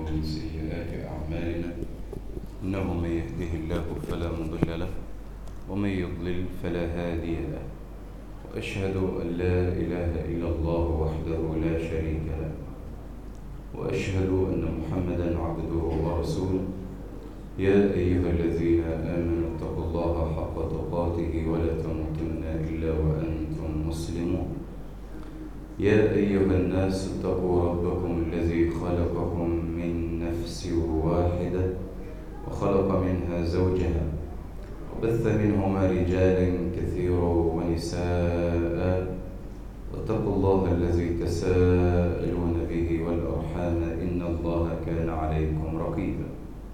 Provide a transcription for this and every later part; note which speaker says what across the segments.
Speaker 1: ومن سيئات أعمالنا إنه من يهده الله فلا مضل له ومن يضلل فلا هادي له وأشهد أن لا إله إلا الله وحده لا شريك له وأشهد أن محمدا عبده ورسوله يا أيها الذين آمنوا اتقوا الله حق تقاته ولا تموتن إلا وأنتم مسلمون يا أيها الناس اتقوا ربكم الذي خلقكم من نفس واحدة وخلق منها زوجها وبث منهما رجالا كثيرا ونساء واتقوا الله الذي تساءلون به والأرحام إن الله كان عليكم رقيبا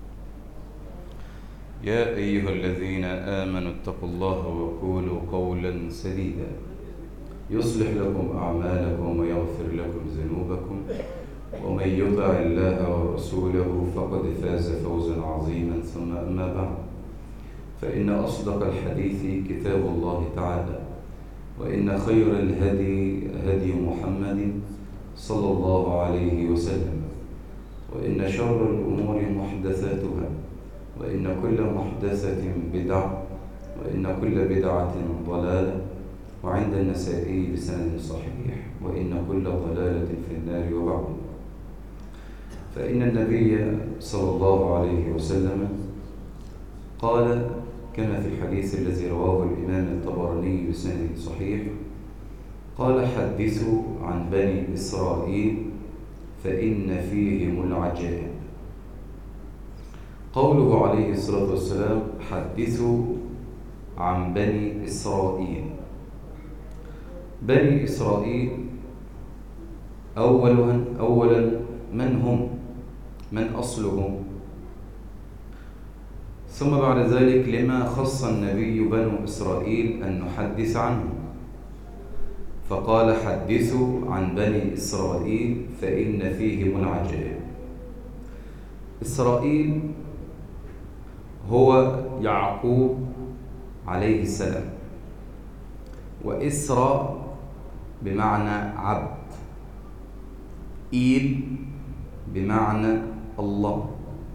Speaker 1: يا أيها الذين آمنوا اتقوا الله وقولوا قولا سديدا يصلح لكم أعمالكم ويغفر لكم ذنوبكم ومن يطع الله ورسوله فقد فاز فوزا عظيما ثم أما بعد فإن أصدق الحديث كتاب الله تعالى وإن خير الهدي هدي محمد صلى الله عليه وسلم وإن شر الأمور محدثاتها وإن كل محدثة بدعة وإن كل بدعة ضلالة وعند النسائي بسند صحيح وإن كل ضلالة في النار وبعد فإن النبي صلى الله عليه وسلم قال كما في الحديث الذي رواه الإمام الطبراني بسند صحيح قال حدثوا عن بني إسرائيل فإن فيهم العجائب. قوله عليه الصلاة والسلام حدثوا عن بني إسرائيل. بني إسرائيل أولا من هم؟ من أصلهم؟ ثم بعد ذلك لما خص النبي بنو إسرائيل أن نحدث عنهم؟ فقال حدثوا عن بني إسرائيل فإن فيهم العجائب. إسرائيل هو يعقوب عليه السلام، وإسرى بمعنى عبد، إيل بمعنى الله،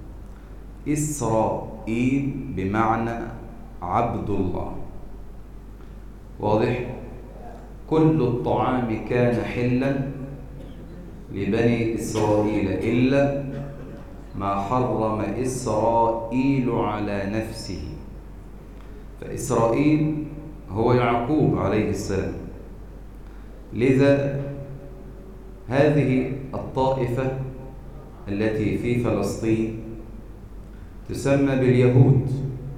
Speaker 1: إسرائيل بمعنى عبد الله. واضح؟ كل الطعام كان حلا لبني إسرائيل إلا ما حرم إسرائيل على نفسه. فإسرائيل هو يعقوب عليه السلام. لذا هذه الطائفة التي في فلسطين تسمى باليهود،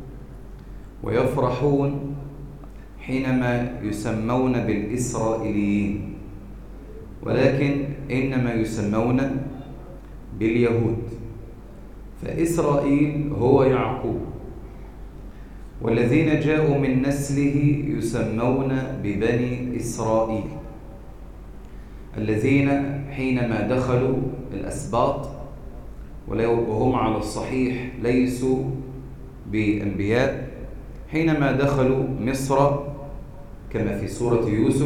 Speaker 1: ويفرحون حينما يسمون بالإسرائيليين، ولكن إنما يسمون باليهود. فإسرائيل هو يعقوب، والذين جاءوا من نسله يسمون ببني إسرائيل، الذين حينما دخلوا الأسباط وهم على الصحيح ليسوا بأنبياء، حينما دخلوا مصر كما في سورة يوسف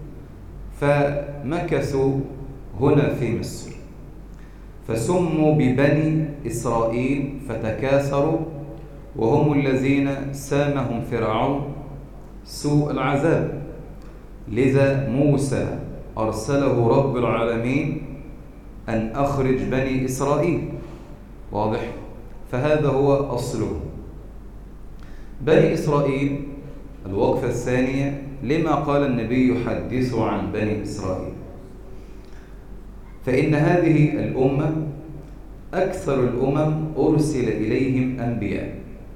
Speaker 1: فمكثوا هنا في مصر فسموا ببني إسرائيل فتكاثروا، وهم الذين سامهم فرعون سوء العذاب. لذا موسى أرسله رب العالمين أن أخرج بني إسرائيل. واضح؟ فهذا هو أصله. بني إسرائيل الوقفة الثانية لما قال النبي يحدث عن بني إسرائيل؟ فإن هذه الأمة أكثر الأمم أرسل إليهم أنبياء،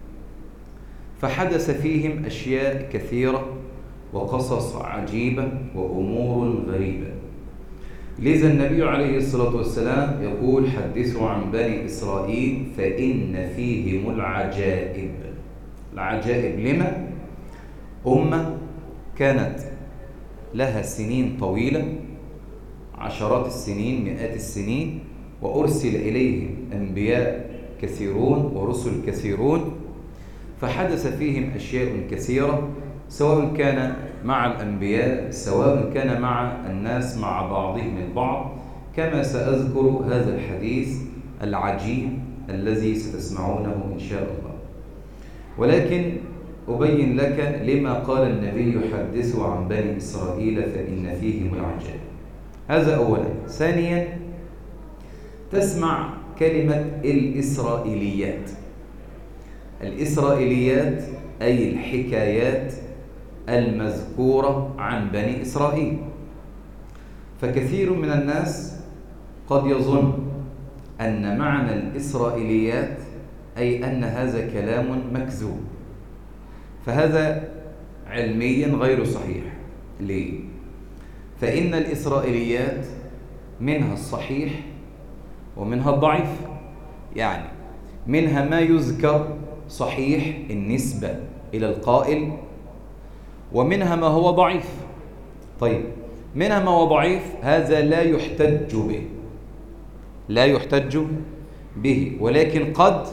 Speaker 1: فحدث فيهم أشياء كثيرة وقصص عجيبة وأمور غريبة. لذا النبي عليه الصلاة والسلام يقول حدثوا عن بني إسرائيل فإن فيهم العجائب. العجائب لما؟ أمة كانت لها سنين طويلة، عشرات السنين، مئات السنين، وأرسل إليهم أنبياء كثيرون ورسل كثيرون، فحدث فيهم أشياء كثيرة، سواء كان مع الأنبياء سواء كان مع الناس مع بعضهم البعض، كما سأذكر هذا الحديث العجيب الذي ستسمعونه إن شاء الله. ولكن أبين لك لما قال النبي حدثوا عن بني إسرائيل فإن فيهم العجائب. هذا أولا. ثانيا، تسمع كلمة الإسرائيليات. الإسرائيليات أي الحكايات المذكورة عن بني إسرائيل. فكثير من الناس قد يظن أن معنى الإسرائيليات أي أن هذا كلام مكذوب، فهذا علميا غير صحيح. ليه؟ فإن الإسرائيليات منها الصحيح ومنها الضعيف، يعني منها ما يذكر صحيح النسبة إلى القائل، ومنها ما هو ضعيف. طيب، منها ما هو ضعيف هذا لا يحتج به، لا يحتج به، ولكن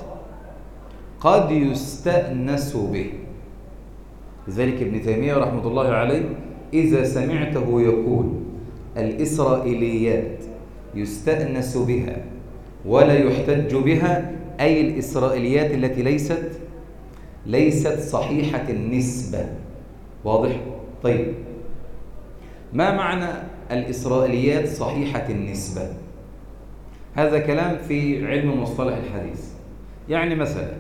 Speaker 1: قد يستأنس به. لذلك ابن تيمية رحمة الله عليه إذا سمعته يقول الإسرائيليات يستأنس بها ولا يحتج بها، أي الإسرائيليات التي ليست صحيحة النسبة. واضح؟ طيب، ما معنى الإسرائيليات صحيحة النسبة؟ هذا كلام في علم مصطلح الحديث. يعني مثلا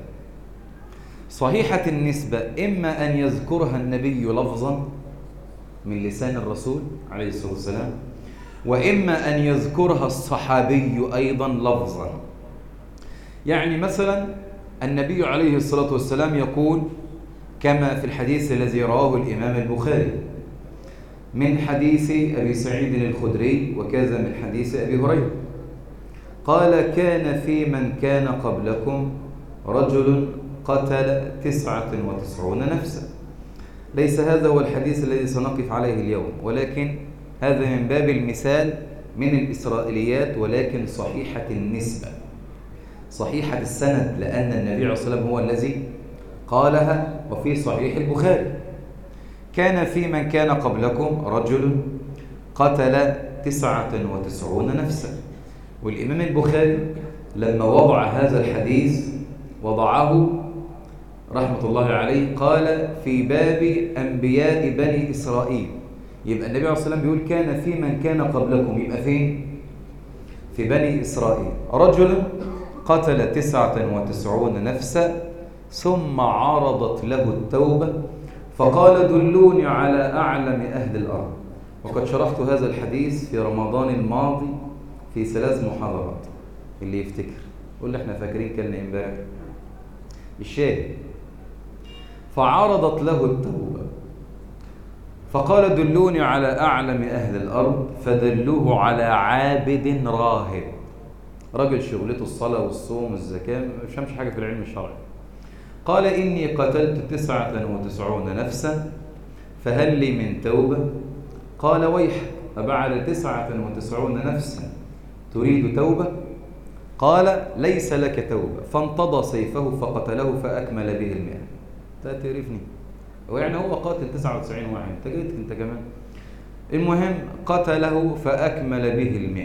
Speaker 1: صحيحة النسبة إما أن يذكرها النبي لفظا من لسان الرسول عليه الصلاة والسلام، وإما أن يذكرها الصحابي أيضا لفظا. يعني مثلا النبي عليه الصلاة والسلام يقول كما في الحديث الذي رواه الإمام البخاري من حديث أبي سعيد الخدري وكذا من حديث أبي هريرة، قال كان في من كان قبلكم رجل قتل 99 نفسا. ليس هذا هو الحديث الذي سنقف عليه اليوم، ولكن هذا من باب المثال من الإسرائيليات، ولكن صحيحة النسبة، صحيحة السند، لأن النبي عليه الصلاة والسلام هو الذي قالها. وفي صحيح البخاري كان في من كان قبلكم رجل قتل 99 نفسا. والإمام البخاري لما وضع هذا الحديث وضعه رحمة الله عليه قال في باب أنبياء بني إسرائيل. يبقى النبي عليه الصلاة والسلام بيقول كان في من كان قبلكم، يبقى فين؟ في بني إسرائيل رجل قتل 99 نفسا ثم عرضت له التوبة فقال دلوني على أعلم أهل الأرض. وقد شرحت هذا الحديث في رمضان الماضي في 3 محاضرات. اللي يفتكر قول لي احنا فاكرين كلنا امبارح. الشاهد فعرضت له التوبة فقال دلوني على أعلم أهل الأرض فدلوه على عابد راهب، رجل شغلته الصلاة والصوم والزكاة، ما فهمش حاجة في العلم الشرعي. قال إني قتلت 99 نفسا فهل لي من توبة؟ قال ويحك أبعد 99 نفسا تريد توبة؟ قال ليس لك توبة. فانتضى سيفه فقتله فأكمل به 100. تعرفني ويعني هو قاتل 99 واحد، انت جيت انت كمان. المهم قتله فأكمل به 100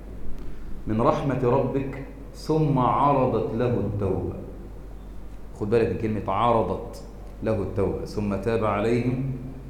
Speaker 1: من رحمة ربك ثم عرضت له التوبة. خد بالك من كلمة عرضت له التوبة. ثم تاب عليهم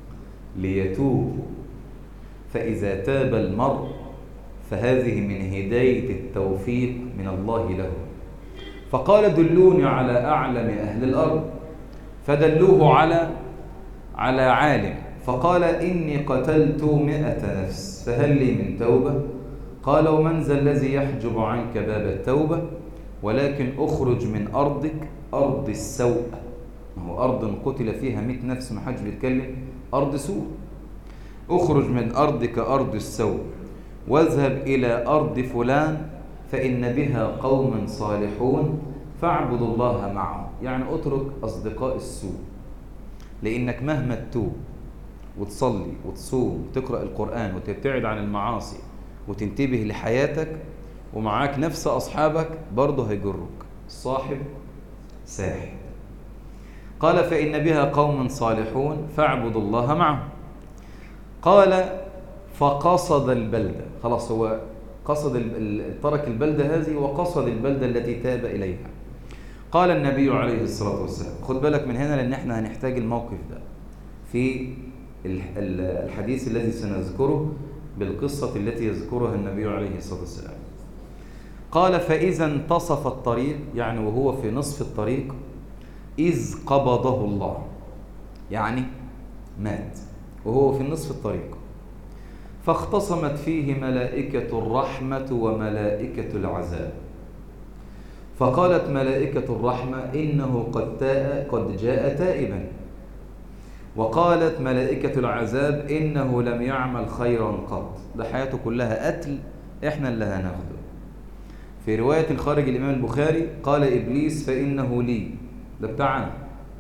Speaker 1: ليتوبوا فإذا تاب المرء فهذه من هداية التوفيق من الله له. فقال دلوني على أعلم أهل الأرض فدلوه على عالم فقال إني قتلت 100 نفس فهل لي من توبة؟ قال ومن ذا الذي يحجب عنك باب التوبة؟ ولكن أخرج من أرضك أرض السوء. هو أرض قتل فيها 100 نفس، ما حدش بيتكلم، أرض سوء. أخرج من أرضك أرض السوء واذهب إلى أرض فلان فإن بها قوم صالحون فاعبدوا الله معهم. يعني اترك أصدقاء السوء، لأنك مهما تتوب وتصلي وتصوم وتقرأ القرآن وتبتعد عن المعاصي وتنتبه لحياتك ومعاك نفس أصحابك برضه هيجرك. الصاحب ساحب. قال فإن بها قوم صالحون فاعبدوا الله معهم. قال فقصد البلدة. خلاص هو ترك البلدة هذه وقصد البلدة التي تاب إليها. قال النبي عليه الصلاة والسلام، خد بالك من هنا لأن احنا هنحتاج الموقف ده في الحديث الذي سنذكره بالقصة التي يذكرها النبي عليه الصلاة والسلام. قال: فإذا انتصف الطريق، يعني وهو في نصف الطريق، إذ قبضه الله، يعني مات وهو في نصف الطريق، فاختصمت فيه ملائكة الرحمة وملائكة العذاب، فقالت ملائكة الرحمة: إنه قد جاء تائبا، وقالت ملائكة العذاب: إنه لم يعمل خيرا قط، ده حياته كلها قتل، إحنا اللي هناخده. في رواية خارج الإمام البخاري قال إبليس: فإنه لي، ده بتاعنا.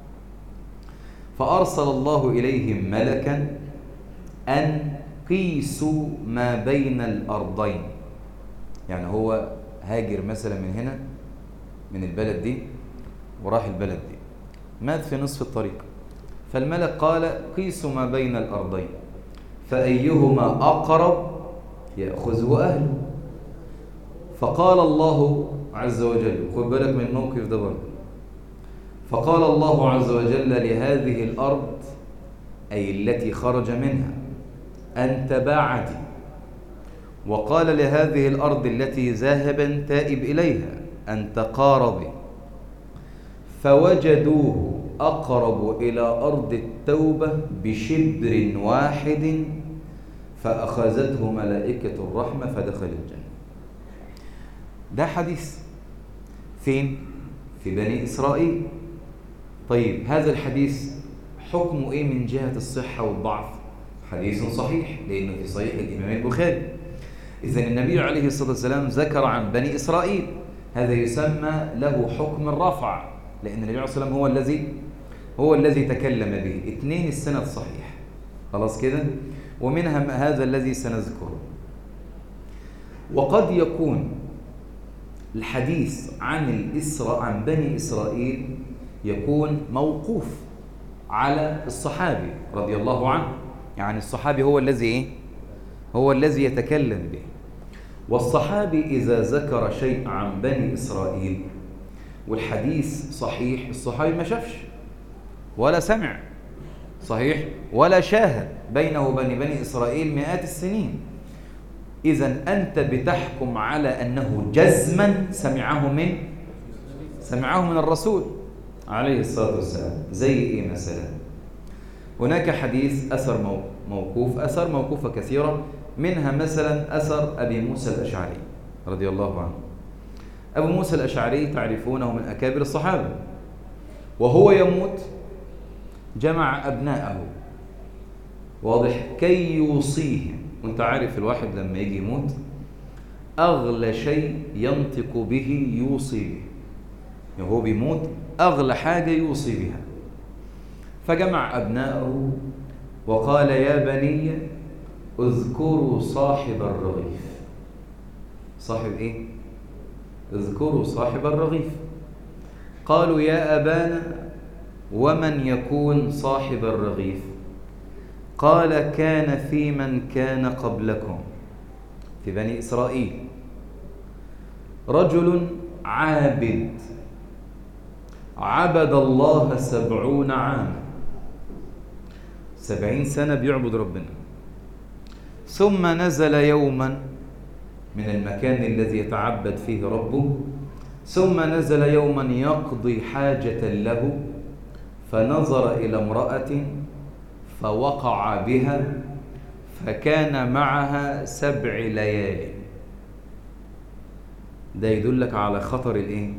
Speaker 1: فأرسل الله إليهم ملكا أن قيسوا ما بين الأرضين، يعني هو هاجر مثلا من هنا من البلد دي وراح البلد دي، مات في نصف الطريق، فالملك قال: قيسوا ما بين الأرضين فأيهما أقرب يأخذه أهله. فقال الله عز وجل، خد بالك من الموقف ده برضه، فقال الله عز وجل لهذه الأرض، أي التي خرج منها: أنت بعدي. وقال لهذه الأرض التي ذاهبا تائب إليها: أنت قاربي. فوجدوه أقرب إلى أرض التوبة بشبر واحد، فأخذته ملائكة الرحمة فدخل الجنة. ده حديث فين؟ في بني إسرائيل. طيب هذا الحديث حكمه إيه من جهة الصحة والضعف؟ حديث صحيح لأنه في صحيح الإمام البخاري. إذن النبي عليه الصلاة والسلام ذكر عن بني إسرائيل، هذا يسمى له حكم الرفع، لأن النبي عليه الصلاة والسلام هو الذي تكلم به. 2 السند صحيح، خلاص كده، ومنها هذا الذي سنذكره. وقد يكون الحديث عن بني إسرائيل يكون موقوف على الصحابي رضي الله عنه، يعني الصحابي هو الذي يتكلم به. والصحابي إذا ذكر شيء عن بني إسرائيل والحديث صحيح، الصحابي ما شافش ولا سمع، صحيح، ولا شاهد، بينه وبين بني إسرائيل مئات السنين. إذن أنت بتحكم على أنه جزما سمعه من الرسول عليه الصلاة والسلام. زي إيه مثلا؟ هناك حديث أثر موقوف، أثر موقوفة كثيرة، منها مثلا أثر أبي موسى الأشعري رضي الله عنه. أبو موسى الأشعري تعرفونه من أكابر الصحابة، وهو يموت جمع أبناءه، واضح، كي يوصيهم. وانت عارف الواحد لما يجي يموت أغلى شيء ينطق به يوصي به، يعني هو بيموت أغلى حاجة يوصي بها. فجمع أبناءه وقال: يا بني اذكروا صاحب الرغيف. صاحب إيه؟ اذكروا صاحب الرغيف. قالوا: يا أبانا ومن يكون صاحب الرغيف؟ قال: كان في من كان قبلكم، في بني إسرائيل، رجل عابد عبد الله 70 عاما، 70 سنة بيعبد ربنا، ثم نزل يوما من المكان الذي يتعبد فيه ربه، ثم نزل يوما يقضي حاجة له، فنظر إلى امرأة فوقع بها، فكان معها 7 ليال. ده يدلك على خطر الايه؟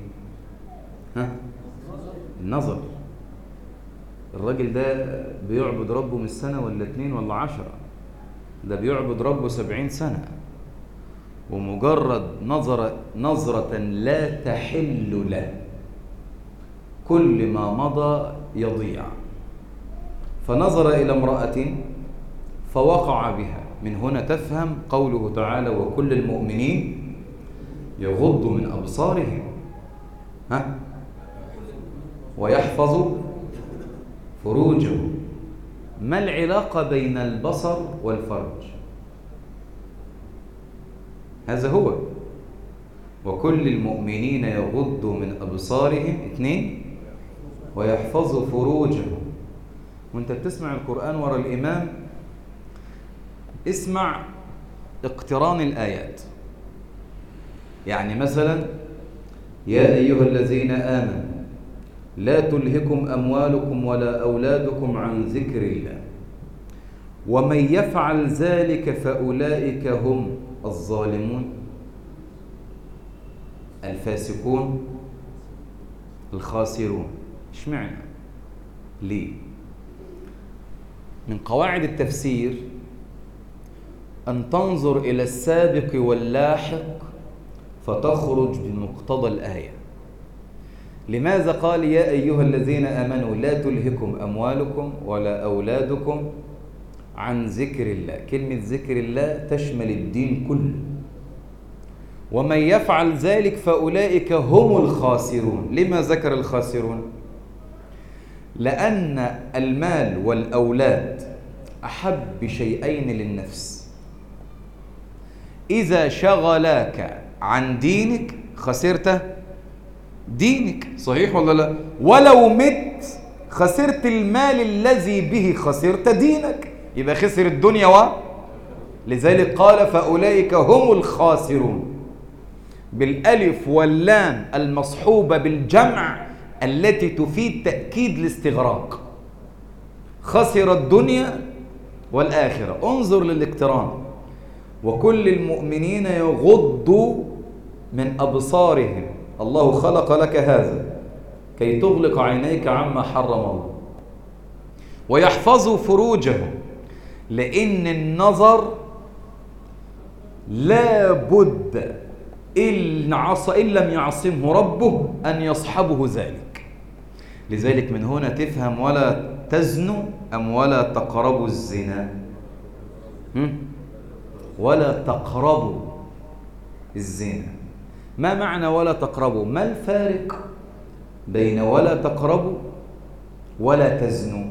Speaker 1: النظر. الراجل ده بيعبد ربه من سنة ولا 2 ولا 10، ده بيعبد ربه 70 سنة، ومجرد نظرة لا تحل له، كل ما مضى يضيع. فنظر إلى امرأة فوقع بها. من هنا تفهم قوله تعالى: وكل المؤمنين يغضوا من أبصارهم ويحفظوا فروجهم. ما العلاقة بين البصر والفرج؟ هذا هو. وكل المؤمنين يغضوا من أبصارهم 2 ويحفظوا فروجهم. وانت بتسمع القرآن ورا الإمام اسمع اقتران الآيات. يعني مثلا يا أيها الذين آمنوا لا تلهكم أموالكم ولا أولادكم عن ذكر الله ومن يفعل ذلك فأولئك هم الظالمون الفاسقون الخاسرون. اشمعنى؟ ليه؟ من قواعد التفسير أن تنظر إلى السابق واللاحق فتخرج بمقتضى الآية. لماذا قال يا أيها الذين آمنوا لا تلهكم أموالكم ولا أولادكم عن ذكر الله؟ كلمة ذكر الله تشمل الدين كله. ومن يفعل ذلك فأولئك هم الخاسرون. لما ذكر الخاسرون؟ لأن المال والأولاد أحب شيئين للنفس. إذا شغلاك عن دينك خسرت دينك، صحيح ولا لا؟ ولو مت خسرت المال الذي به خسرت دينك، يبقى خسر الدنيا لذلك قال فأولئك هم الخاسرون بالألف واللام المصحوبة بالجمع التي تفيد تأكيد الاستغراق. خسر الدنيا والآخرة. انظر للاقتران. وكل المؤمنين يغضوا من أبصارهم. الله خلق لك هذا كي تغلق عينيك عما حرم الله. ويحفظوا فروجهم، لأن النظر لا بد إن لم يعصمه ربه أن يصحبه ذلك. لذلك من هنا تفهم ولا تزنوا أم ولا تقربوا الزنا. ولا تقربوا الزنا. ما معنى ولا تقربوا؟ ما الفارق بين ولا تقربوا ولا تزنوا؟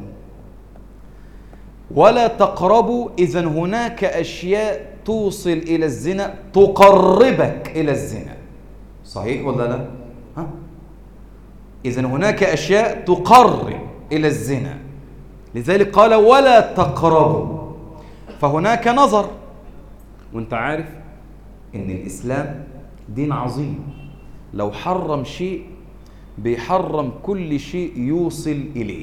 Speaker 1: ولا تقربوا إذن هناك أشياء توصل إلى الزنا تقربك إلى الزنا، صحيح ولا لا؟ إذن هناك أشياء تقرب إلى الزنا، لذلك قال ولا تقربوا. فهناك نظر. وانت عارف إن الإسلام دين عظيم، لو حرم شيء بيحرم كل شيء يوصل إليه.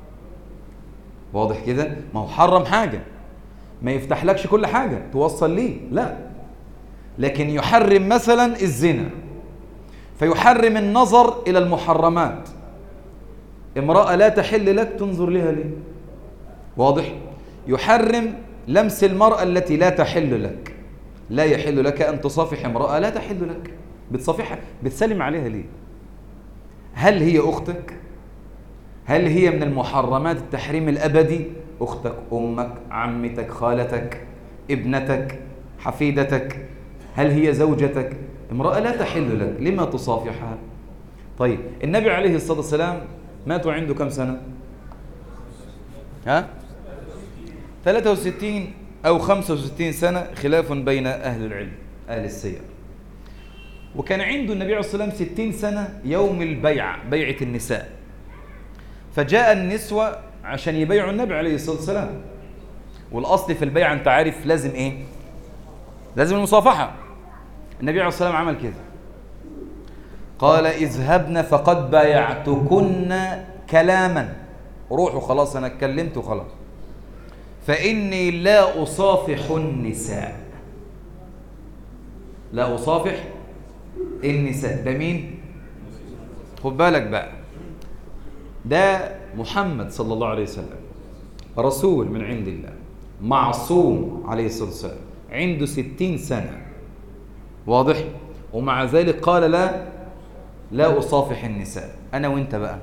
Speaker 1: واضح كده؟ ما هو حرم حاجة ما يفتح لكش كل حاجة توصل ليه، لا، لكن يحرم مثلا الزنا، فيحرم النظر إلى المحرمات. امرأة لا تحل لك تنظر لها ليه؟ واضح؟ يحرم لمس المرأة التي لا تحل لك. لا يحل لك أن تصافح امرأة لا تحل لك. بتصافحها بتسلم عليها ليه؟ هل هي أختك؟ هل هي من المحرمات التحريم الأبدي؟ أختك، أمك، عمتك، خالتك، ابنتك، حفيدتك. هل هي زوجتك؟ امرأة لا تحل لك، لما تصافحها؟ طيب النبي عليه الصلاة والسلام مات عنده كم سنة؟ 63 أو 65 سنة، خلاف بين أهل العلم أهل السير. وكان عنده النبي عليه الصلاة والسلام 60 سنة يوم البيعة، بيعة النساء. فجاء النسوة عشان يبيعوا النبي عليه الصلاة والسلام. والأصل في البيعة أنت عارف لازم إيه؟ لازم المصافحة. النبي عليه الصلاة والسلام عمل كده، قال اذهبن فقد بايعتكن كلاما، روحوا خلاص أنا اتكلمت وخلاص، فإني لا أصافح النساء. لا أصافح النساء. ده مين؟ خد بالك بقى، ده محمد صلى الله عليه وسلم، رسول من عند الله، معصوم عليه الصلاة والسلام، عنده 60 سنة. واضح؟ ومع ذلك قال لا أصافح النساء. أنا وإنت بقى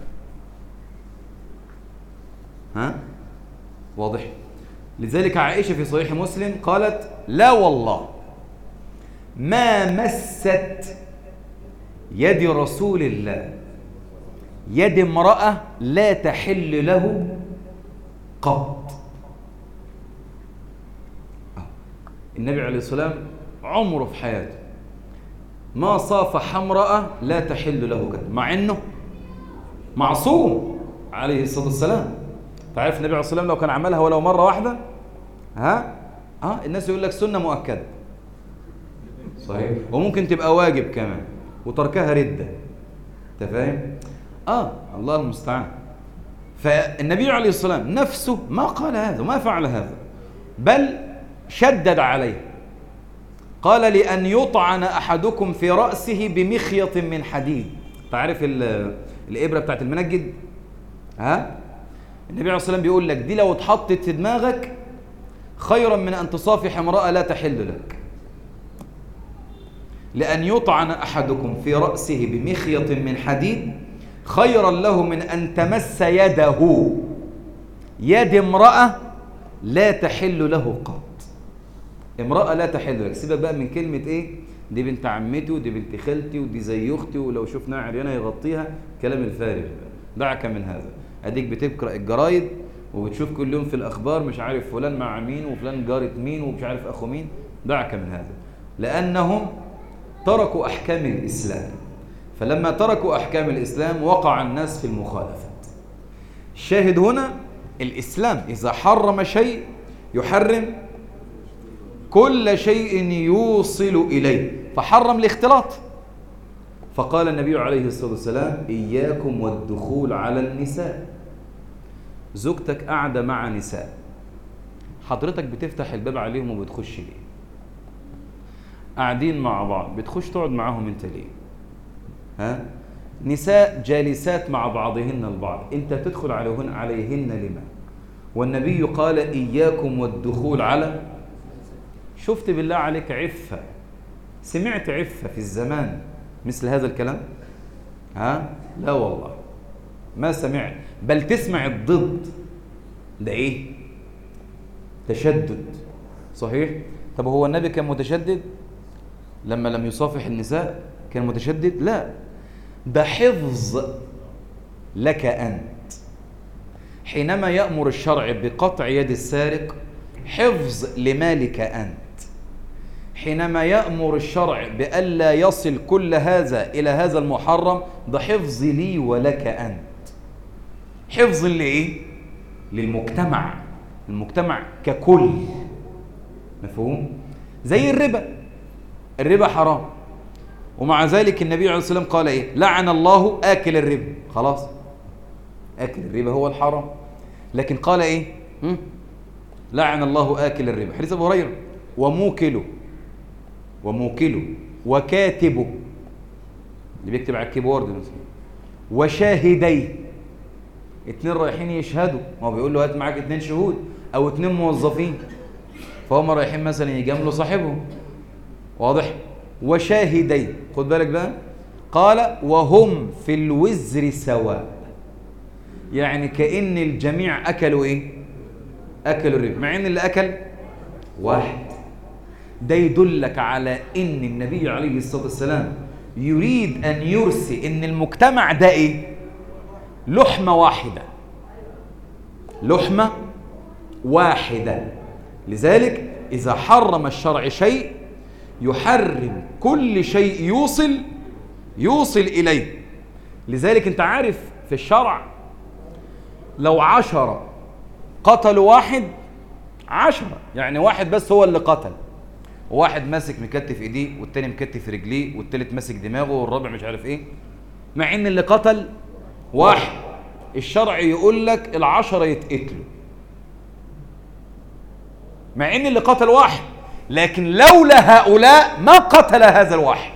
Speaker 1: واضح؟ لذلك عائشة في صحيح مسلم قالت لا والله ما مست يد رسول الله يد امرأة لا تحل له قط. النبي عليه الصلاة والسلام عمره في حياته ما صافح امرأة لا تحل له كده، مع انه معصوم عليه الصلاة والسلام. تعرف النبي عليه الصلاة والسلام لو كان عملها ولو مرة واحدة الناس يقول لك سنة مؤكدة، صحيح، وممكن تبقى واجب كمان، وتركها ردة. انت فاهم؟ الله المستعان. فالنبي عليه الصلاة والسلام نفسه ما قال هذا وما فعل هذا، بل شدد عليه، قال لأن يطعن أحدكم في رأسه بمخيط من حديد. تعرف الإبرة بتاعت المنجد؟ النبي عليه الصلاة والسلام بيقول لك دي لو اتحطت في دماغك خيرا من أن تصافح امرأة لا تحل لك. لأن يطعن أحدكم في رأسه بمخيط من حديد خيرا له من أن تمس يد امرأة لا تحل له قط. امرأة لا تحل لك، سيبك بقى من كلمة ايه دي بنت عمتي ودي بنت خالتي ودي زي اختي ولو شفناها عريانة يغطيها، كلام الفارغ، دعك من هذا. اديك بتقرأ الجرايد وبتشوف كل يوم في الأخبار مش عارف فلان مع مين وفلان جارة مين ومش عارف أخو مين، دعك من هذا، لأنهم تركوا أحكام الإسلام. فلما تركوا أحكام الإسلام وقع الناس في المخالفات. الشاهد هنا الإسلام إذا حرم شيء يحرم كل شيء يوصل إليه، فحرم الاختلاط. فقال النبي عليه الصلاة والسلام إياكم والدخول على النساء. زوجتك قاعدة مع نساء، حضرتك بتفتح الباب عليهم وبتخش ليه؟ قاعدين مع بعض، بتخش تقعد معاهم انت ليه؟ نساء جالسات مع بعضهن البعض، انت بتدخل عليهن لما؟ والنبي قال إياكم والدخول على. شفت بالله عليك عفة؟ سمعت عفة في الزمان مثل هذا الكلام؟ لا والله ما سمعت، بل تسمع الضد. ده ايه؟ تشدد. صحيح؟ طب هو النبي كان متشدد لما لم يصافح النساء؟ كان متشدد؟ لا، ده حفظ لك أنت. حينما يأمر الشرع بقطع يد السارق حفظ لمالك أنت. حينما يأمر الشرع بألا يصل كل هذا إلى هذا المحرم، ده حفظ لي ولك أنت. حفظ لإيه؟ للمجتمع، المجتمع ككل. مفهوم؟ زي الربا حرام، ومع ذلك النبي عليه الصلاة والسلام قال إيه؟ لعن الله آكل الربا. خلاص، آكل الربا هو الحرام، لكن قال إيه؟ لعن الله آكل الربا، حديث أبو هريرة، وموكله وكاتبه اللي بيكتب على الكيبورد مثلا، وشاهديه، 2 رايحين يشهدوا، ما هو بيقول له هات معاك 2 شهود او 2 موظفين، فهم رايحين مثلا يجاملوا صاحبهم، واضح؟ وشاهديه، خد بالك بقى، قال وهم في الوزر سواء، يعني كأن الجميع اكلوا ايه؟ اكلوا الربا، مع ان اللي اكل واحد. ده يدلك على ان النبي عليه الصلاة والسلام يريد ان يرسي ان المجتمع ده ايه؟ لحمة واحدة. لذلك اذا حرم الشرع شيء يحرم كل شيء يوصل اليه. لذلك انت عارف في الشرع لو 10 قتلوا واحد، 10 يعني واحد بس هو اللي قتل، وواحد ماسك مكتف ايديه والتاني مكتف رجليه والتالت ماسك دماغه والرابع مش عارف ايه، مع ان اللي قتل واحد، الشرع يقول لك 10 يتقتلوا، مع ان اللي قتل واحد، لكن لولا هؤلاء ما قتل هذا الواحد.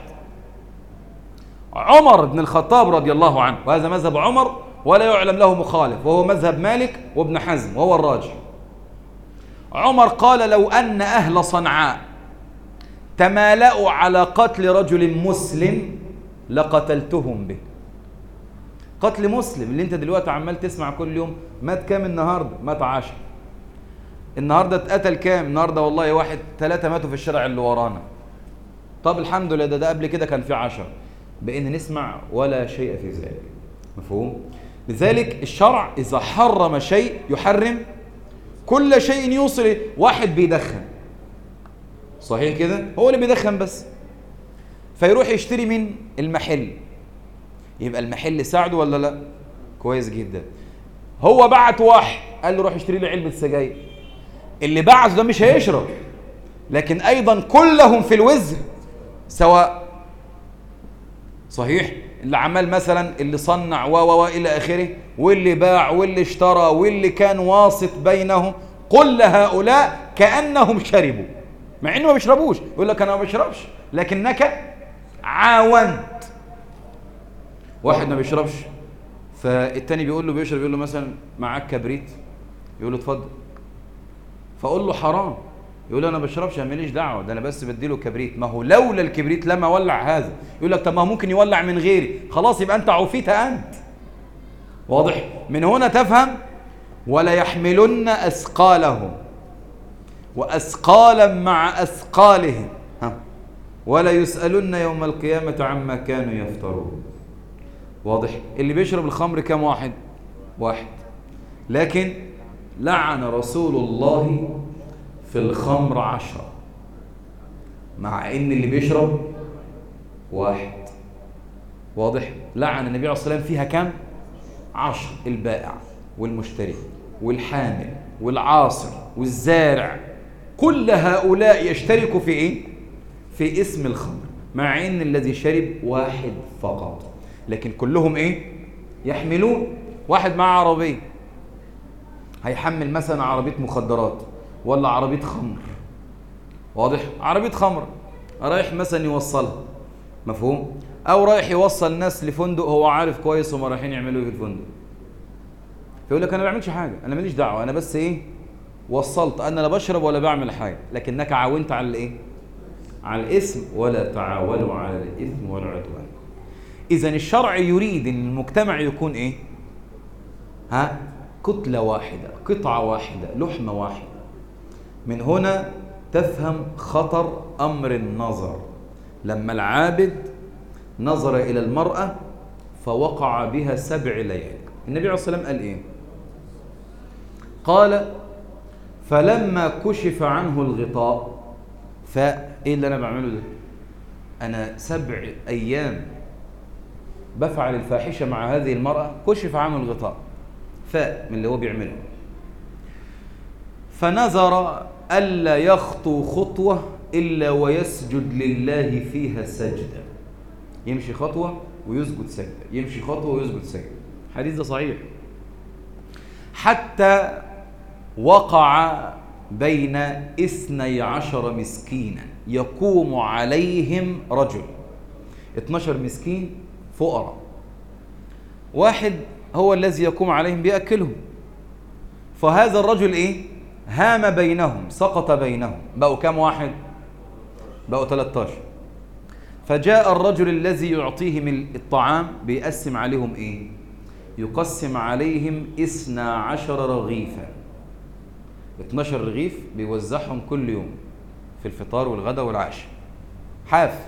Speaker 1: عمر بن الخطاب رضي الله عنه، وهذا مذهب عمر ولا يعلم له مخالف، وهو مذهب مالك وابن حزم وهو الراجح. عمر قال لو أن أهل صنعاء تمالأوا على قتل رجل مسلم لقتلتهم به. قتل مسلم اللي انت دلوقتي عمال تسمع كل يوم مات كام النهارده؟ مات 10. النهارده اتقتل كام؟ النهارده والله 3 ماتوا في الشارع اللي ورانا. طب الحمد لله، ده قبل كده كان في 10. بقينا نسمع ولا شيء في ذلك. مفهوم؟ لذلك الشرع إذا حرم شيء يحرم كل شيء يوصل. واحد بيدخن،
Speaker 2: صحيح كده؟ هو اللي بيدخن بس. فيروح يشتري من المحل، يبقى المحل ساعده ولا لا؟ كويس جدا. هو بعت واحد قال له روح اشتري لي علبة سجاير، اللي بعته ده مش هيشرب، لكن أيضا كلهم في الوزر سواء. صحيح؟ اللي عمل مثلا، اللي صنع و إلى آخره، واللي باع واللي اشترى واللي كان واسط بينهم، كل هؤلاء كأنهم شربوا، مع إنه ما بيشربوش. يقول لك أنا ما بشربش، لكنك عاونت. واحد ما بيشربش، فالتاني بيقول له بيشرب، يقول له مثلا معاك كبريت؟ يقول له اتفضل. فأقول له حرام. يقول له انا ما بشربش، ماليش دعوه، ده انا بس بديله كبريت. ما هو لولا الكبريت لما ولع هذا. يقول لك طب ما هو ممكن يولع من غيري. خلاص يبقى انت عوفيت انت. واضح؟ من هنا تفهم ولا يحملن اثقالهم واثقالا مع اثقالهم ولا يسالن يوم القيامه عما كانوا يفترون. واضح؟ اللي بيشرب الخمر كم واحد؟ واحد. لكن لعن رسول الله في الخمر 10، مع ان اللي بيشرب واحد. واضح؟ لعن النبي عليه الصلاة والسلام فيها كم؟ 10. البائع والمشتري والحامل والعاصر والزارع، كل هؤلاء يشتركوا في ايه؟ في اسم الخمر، مع ان الذي شرب واحد فقط، لكن كلهم ايه؟ يحملون. واحد معاه عربية، هيحمل مثلا عربية مخدرات ولا عربية خمر. واضح؟ عربية خمر رايح مثلا يوصلها، مفهوم؟ او رايح يوصل ناس لفندق، هو عارف كويس هم رايحين يعملوا ايه في الفندق، فيقول لك انا ما بعملش حاجة، انا ماليش دعوة، انا بس ايه؟ وصلت، انا لا بشرب ولا بعمل حاجة، لكنك عاونت على الايه؟ على الاسم. ولا تعاونوا على الاثم والعدوان. اذا الشرع يريد ان المجتمع يكون ايه؟ كتلة واحدة، قطعة واحدة، لحمة واحدة. من هنا تفهم خطر أمر النظر. لما العابد نظر إلى المرأة فوقع بها 7 ليال، النبي عليه الصلاة والسلام قال إيه؟ قال فلما كشف عنه الغطاء، فإيه اللي أنا بعمله ده؟ أنا 7 أيام بفعل الفاحشة مع هذه المرأة، كشف عنه الغطاء، من اللي هو بيعمله، فنذر ألا يخطو خطوة إلا ويسجد لله فيها سجدة. يمشي خطوة ويسجد سجدة، يمشي خطوة ويسجد سجدة. الحديث ده صحيح. حتى وقع بين 12 مسكينا يقوم عليهم رجل. 12 مسكين فقراء، واحد هو الذي يقوم عليهم بيأكلهم. فهذا الرجل ايه؟ هام بينهم، سقط بينهم، بقوا كم واحد؟ بقوا 13. فجاء الرجل الذي يعطيهم الطعام بيقسم عليهم ايه؟ يقسم عليهم 12 رغيفا. 12 رغيف بيوزعهم كل يوم في الفطار والغداء والعشاء، حاف.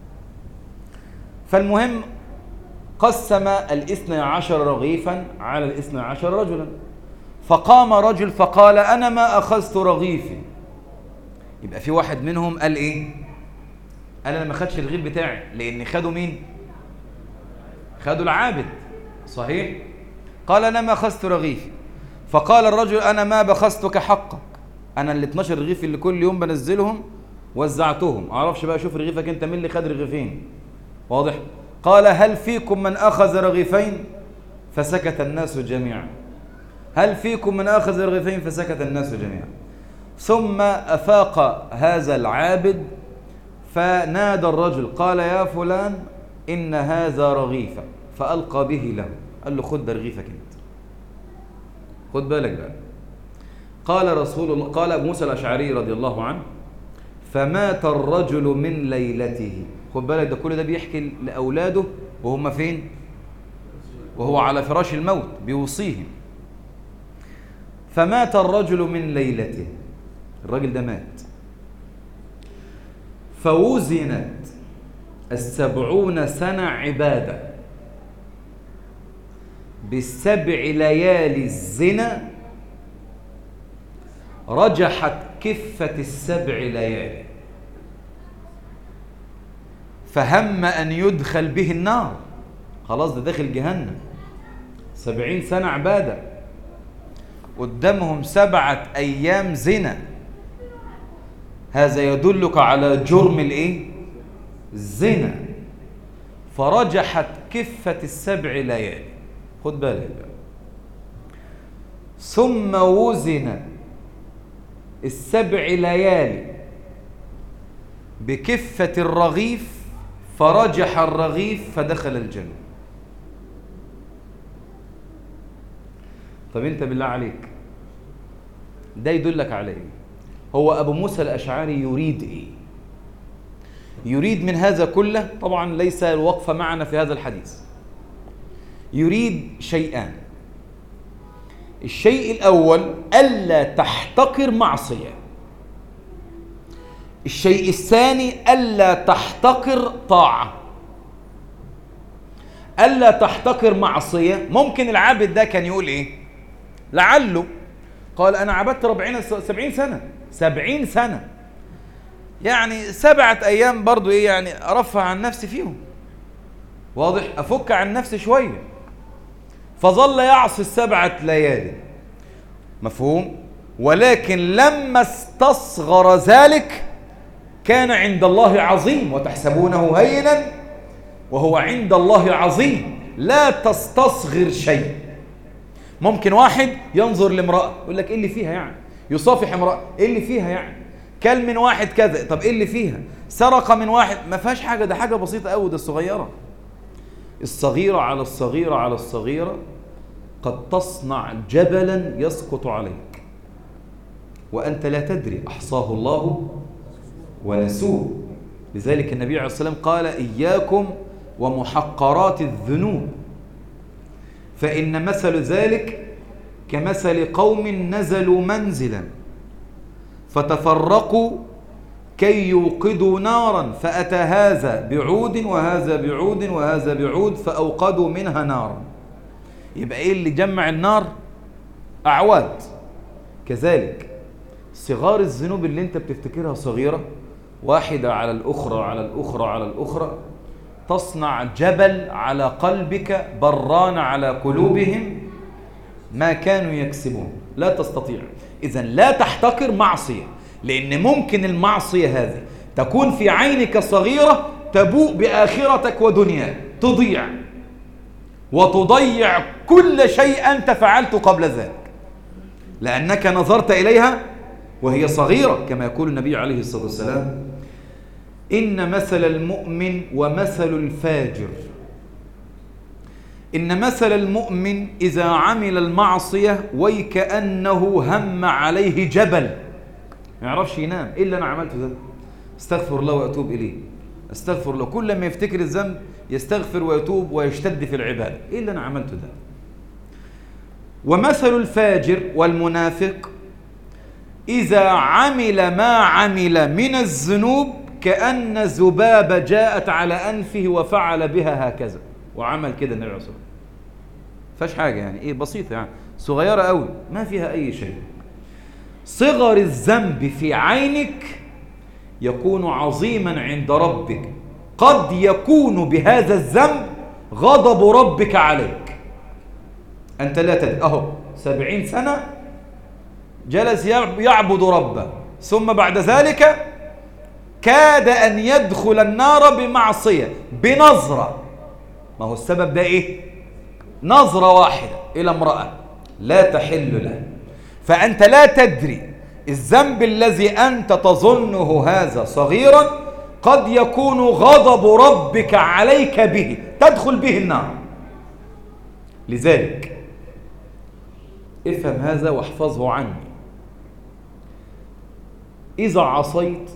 Speaker 2: فالمهم قسم 12 رغيفا على 12 رجلا. فقام رجل فقال أنا ما أخذت رغيفي. يبقى في واحد منهم قال إيه؟ قال أنا ما أخذش الرغيف بتاعي، لأن خدوا مين؟ خدوا العابد. صحيح؟ قال أنا ما أخذت رغيفي. فقال الرجل أنا ما بخستك حقك، أنا ال 12 رغيف اللي كل يوم بنزلهم وزعتهم، أعرفش بقى أشوف رغيفك أنت مين اللي خد رغيفين. واضح؟ قال هل فيكم من أخذ رغيفين؟ فسكت الناس جميعا. هل فيكم من أخذ رغيفين؟ فسكت الناس جميعا. ثم أفاق هذا العابد فنادى الرجل قال يا فلان إن هذا رغيفك، فألقى به له، قال له خد رغيفك أنت، خد بالك بقى. قال رسول الله، قال أبو موسى الأشعري رضي الله عنه فمات الرجل من ليلته. خد بالك ده كل ده بيحكي لأولاده وهم فين؟ وهو على فراش الموت بيوصيهم. فمات الرجل من ليلته، الراجل ده مات. فوزنت 70 سنة عبادة ب7 ليالي الزنا، رجحت كفة 7 ليالي. فهم أن يدخل به النار، خلاص ده داخل جهنم، 70 سنة عبادة، قدامهم 7 أيام زنا. هذا يدلك على جرم الايه؟ الزنا. فرجحت كفة 7 ليالي، خد بالك بقى. ثم وزن 7 ليالي بكفة الرغيف، فرجح الرغيف فدخل الجنة. طب انت بالله عليك ده يدلك على ايه؟ هو ابو موسى الاشعري يريد ايه؟ يريد من هذا كله، طبعا ليس الوقفة معنا في هذا الحديث، يريد شيئان. الشيء الأول ألا تحتقر معصية، الشيء الثاني ألا تحتقر طاعة. ألا تحتقر معصية، ممكن العابد ده كان يقول إيه؟ لعله قال أنا عبدت 70 سنة، 70 سنة يعني 7 أيام برضو إيه يعني أرفع عن نفسي فيهم، واضح؟ أفك عن نفسي شوية. فظل يعصي 7 ليالي، مفهوم؟ ولكن لما استصغر ذلك كان عند الله عظيم، وتحسبونه هينا وهو عند الله عظيم. لا تستصغر شيء. ممكن واحد ينظر لامرأة يقول لك ايه اللي فيها يعني؟ يصافح امرأة ايه اللي فيها يعني؟ كل من واحد كذا، طب ايه اللي فيها؟ سرق من واحد، ما فيهاش حاجة، ده حاجة بسيطة قوي، ده الصغيرة. الصغيرة على الصغيرة على الصغيرة قد تصنع جبلا يسقط عليك وأنت لا تدري، أحصاه الله ونسوه. لذلك النبي عليه الصلاة والسلام قال إياكم ومحقرات الذنوب، فإن مثل ذلك كمثل قوم نزلوا منزلا فتفرقوا كي يوقدوا نارا، فأتى هذا بعود وهذا بعود وهذا بعود فأوقدوا منها نارا. يبقى إيه اللي جمع النار؟ أعواد. كذلك صغار الذنوب اللي انت بتفتكرها صغيرة، واحدة على الأخرى على الأخرى على الأخرى، تصنع جبل على قلبك، بران على قلوبهم ما كانوا يكسبون. لا تستطيع. إذن لا تحتقر معصية، لأن ممكن المعصية هذه تكون في عينك صغيرة تبوء بآخرتك ودنياك، تضيع وتضيع كل شيء أنت فعلته قبل ذلك، لأنك نظرت إليها وهي صغيرة. كما يقول النبي عليه الصلاة والسلام إن مثل المؤمن ومثل الفاجر، إن مثل المؤمن إذا عمل المعصية ويكأنه هم عليه جبل، ما يعرفش ينام. إيه اللي أنا عملته ده؟ استغفر الله وأتوب إليه، استغفر الله. كل ما يفتكر الذنب يستغفر ويتوب ويشتد في العبادة. إيه اللي أنا عملته ده؟ ومثل الفاجر والمنافق إذا عمل ما عمل من الذنوب كأن ذبابة جاءت على أنفه وفعل بها هكذا، وعمل كده النبي عليه الصلاة والسلام. فاش حاجة يعني، إيه بسيطة يعني، صغيرة قوي ما فيها أي شيء. صغر الذنب في عينك يكون عظيما عند ربك، قد يكون بهذا الذنب غضب ربك عليك، أنت لا تدري. أهو 70 سنة جلس يعبد ربه، ثم بعد ذلك كاد أن يدخل النار بمعصية، بنظرة. ما هو السبب ده إيه؟ نظرة واحدة إلى امرأة لا تحل له، فأنت لا تدري الذنب الذي أنت تظنه هذا صغيرا قد يكون غضب ربك عليك به، تدخل به النار. لذلك افهم هذا واحفظه عني. إذا عصيت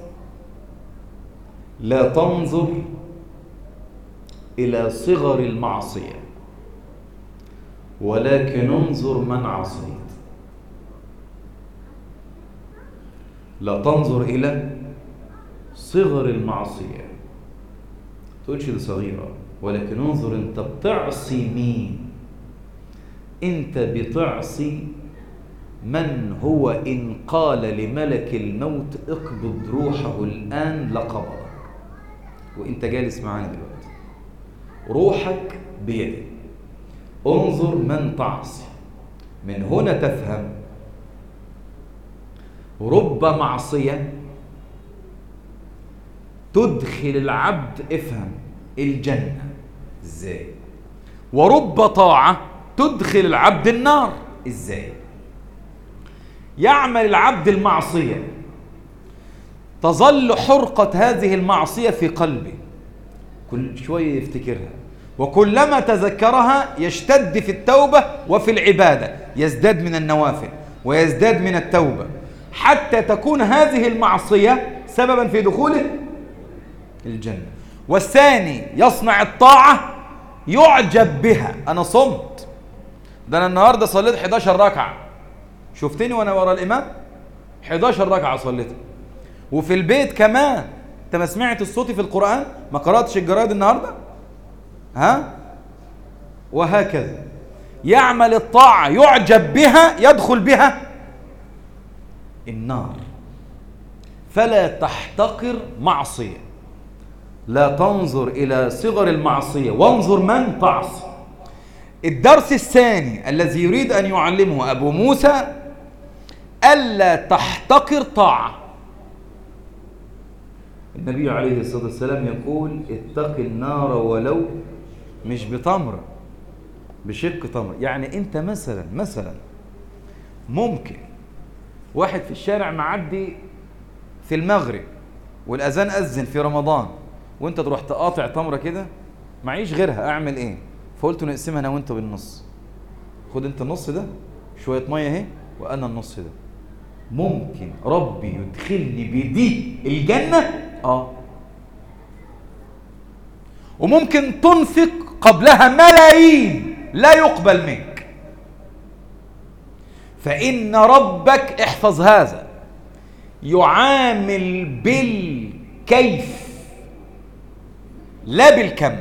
Speaker 2: لا تنظر إلى صغر المعصية، ولكن انظر من عصيت. لا تنظر إلى صغر المعصية، تقولش دي صغيرة، ولكن انظر انت بتعصي مين. انت بتعصي من هو إن قال لملك الموت اقبض روحه الآن لقبضك. وانت جالس معانا دلوقتي، روحك بيدك، انظر من تعصي. من هنا تفهم رب معصية تدخل العبد، افهم، الجنة ازاي، ورب طاعة تدخل العبد النار ازاي. يعمل العبد المعصية، تظل حرقة هذه المعصية في قلبه، كل شوية يفتكرها، وكلما تذكرها يشتد في التوبة وفي العبادة، يزداد من النوافل ويزداد من التوبة، حتى تكون هذه المعصية سببا في دخوله الجنة. والثاني يصنع الطاعة يعجب بها. أنا صمت، ده أنا النهاردة صليت 11 ركعة، شفتني وأنا ورا الإمام 11 ركعة صليتها، وفي البيت كمان. أنت ما سمعت صوتي في القرآن؟ ما قرأتش الجرايد النهاردة؟ ها؟ وهكذا يعمل الطاعة يعجب بها، يدخل بها النار. فلا تحتقر معصية، لا تنظر إلى صغر المعصية، وانظر من تعصي. الدرس الثاني الذي يريد أن يعلمه أبو موسى ألا تحتقر طاعة. النبي عليه الصلاة والسلام يقول اتق النار ولو مش بتمر، بشق تمر. يعني انت مثلا ممكن واحد في الشارع معدي في المغرب والأذان أذن في رمضان، وانت تروح تقاطع تمرة كده، معيش غيرها، اعمل ايه؟ فقلت نقسمها انا وانت بالنص، خد انت النص ده شوية مية اهي وانا النص ده. ممكن ربي يدخلني بدي الجنة، وممكن تنفق قبلها ملايين لا يقبل منك. فإن ربك، احفظ هذا، يعامل بالكيف لا بالكم.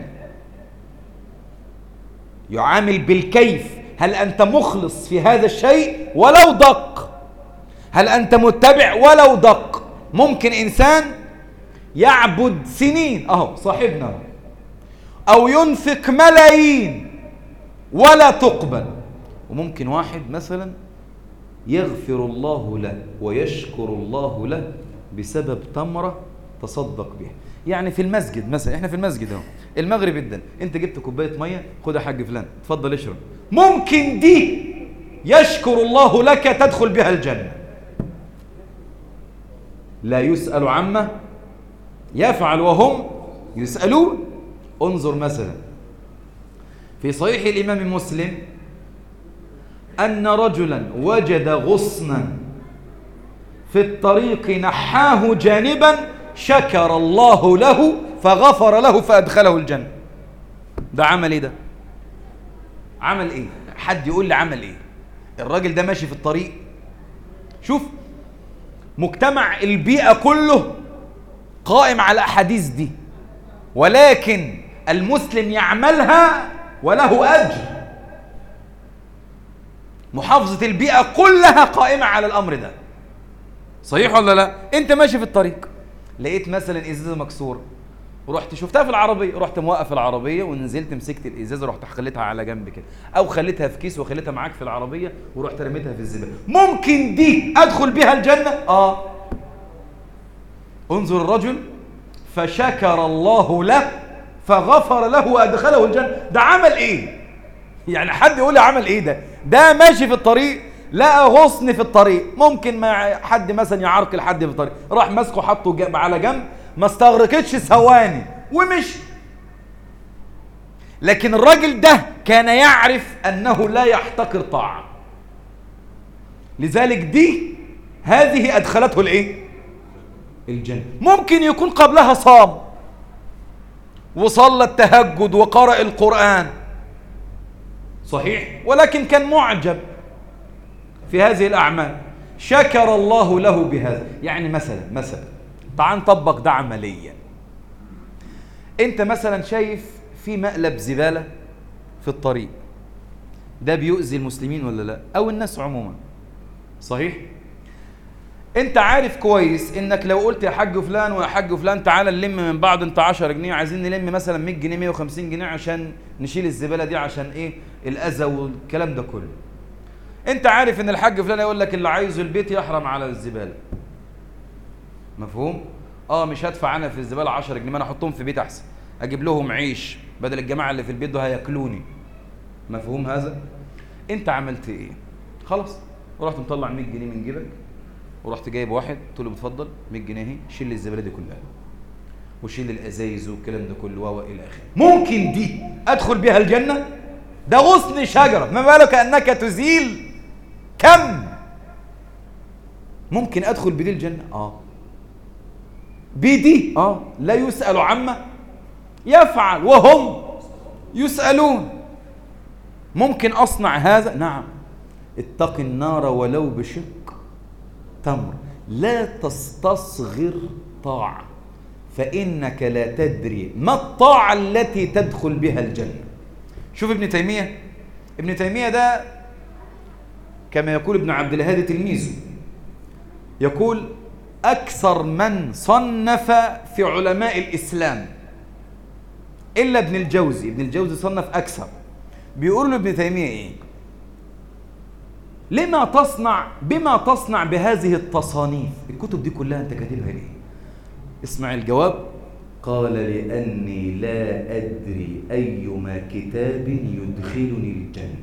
Speaker 2: يعامل بالكيف، هل أنت مخلص في هذا الشيء ولو دق؟ هل أنت متبع ولو دق؟ ممكن إنسان يعبد سنين صاحبنا، أو ينفق ملايين ولا تقبل. وممكن واحد مثلا يغفر الله له ويشكر الله له بسبب تمرة تصدق بها. يعني في المسجد مثلا، احنا في المسجد اهو، المغرب جدا، انت جبت كوبايه ميه، خد يا حاج فلان اتفضل اشرب، ممكن دي يشكر الله لك تدخل بها الجنه. لا يسأل عما يفعل وهم يسألون. انظر مثلا في صحيح الإمام مسلم أن رجلا وجد غصنا في الطريق نحاه جانبا، شكر الله له فغفر له فأدخله الجنة. ده عمل ايه؟ ده عمل ايه؟ حد يقول لي عمل ايه؟ الراجل ده ماشي في الطريق، شوف مجتمع البيئة كله قائم على أحاديث دي، ولكن المسلم يعملها وله أجر. محافظة البيئة كلها قائمة على الأمر ده، صحيح ولا لا؟ أنت ماشي في الطريق لقيت مثلا إزازة مكسورة، ورحت شفتها في العربية، رحت موقف العربية ونزلت مسكت الإزازة، رحت خليتها على جنب كده، أو خليتها في كيس وخليتها معاك في العربية ورحت رميتها في الزبالة. ممكن دي أدخل بها الجنة؟ انظر الرجل فشكر الله له فغفر له وأدخله الجنة. ده عمل إيه؟ يعني حد يقول لي عمل إيه؟ ده ماشي في الطريق لقى غصن في الطريق، ممكن ما حد مثلا يعرقل حد في الطريق، راح ماسكه حطه على جنب، ما استغرقتش ثواني ومشي. لكن الراجل ده كان يعرف أنه لا يحتقر طاعة، لذلك هذه أدخلته الجنة. ممكن يكون قبلها صام وصلى التهجد وقرأ القرآن، صحيح، ولكن كان معجب في هذه الأعمال، شكر الله له بهذا. يعني مثلا تعال نطبق ده عمليا. انت مثلا شايف في مقلب زبالة في الطريق، ده بيؤذي المسلمين ولا لا؟ او الناس عموما، صحيح؟ انت عارف كويس انك لو قلت يا حاج فلان ويا حاج فلان تعالى نلم من بعض، انت 10 جنيه عايزين نلم مثلا 100 جنيه 150 جنيه عشان نشيل الزبالة دي، عشان ايه؟ الأذى والكلام ده كله. انت عارف ان الحاج فلان يقول لك اللي عايزه البيت يحرم على الزبالة. مفهوم؟ مش هدفع انا في الزبالة 10 جنيه، ما انا احطهم في بيت احسن، اجيب لهم عيش بدل الجماعة اللي في البيت ده هياكلوني. مفهوم هذا؟ انت عملت ايه؟ خلاص ورحت مطلع 100 جنيه من جيبك، ورحت جايب واحد قلت له بتفضل 100 جنيه اهي، شيل لي الزباله دي كلها وشيل الازايز والكلام ده كله والى اخره. ممكن دي ادخل بيها الجنه؟ ده غصن شجره، ما بالك انك تزيل كم. ممكن ادخل بدي الجنه؟ بدي لا يسأل عما يفعل وهم يسألون. ممكن اصنع هذا؟ نعم. اتق النار ولو بشق تمر، لا تستصغر طاعة فإنك لا تدري ما الطاعة التي تدخل بها الجنة. شوف ابن تيمية، ابن تيمية ده كما يقول ابن عبد الهادي تلميذه، يقول أكثر من صنف في علماء الإسلام إلا ابن الجوزي. ابن الجوزي صنف أكثر. بيقول له ابن تيمية إيه؟ بما تصنع بهذه التصانيف؟ الكتب دي كلها انت كاتبها ليه؟ اسمع الجواب. قال لأني لا أدري أيما كتاب يدخلني الجنة.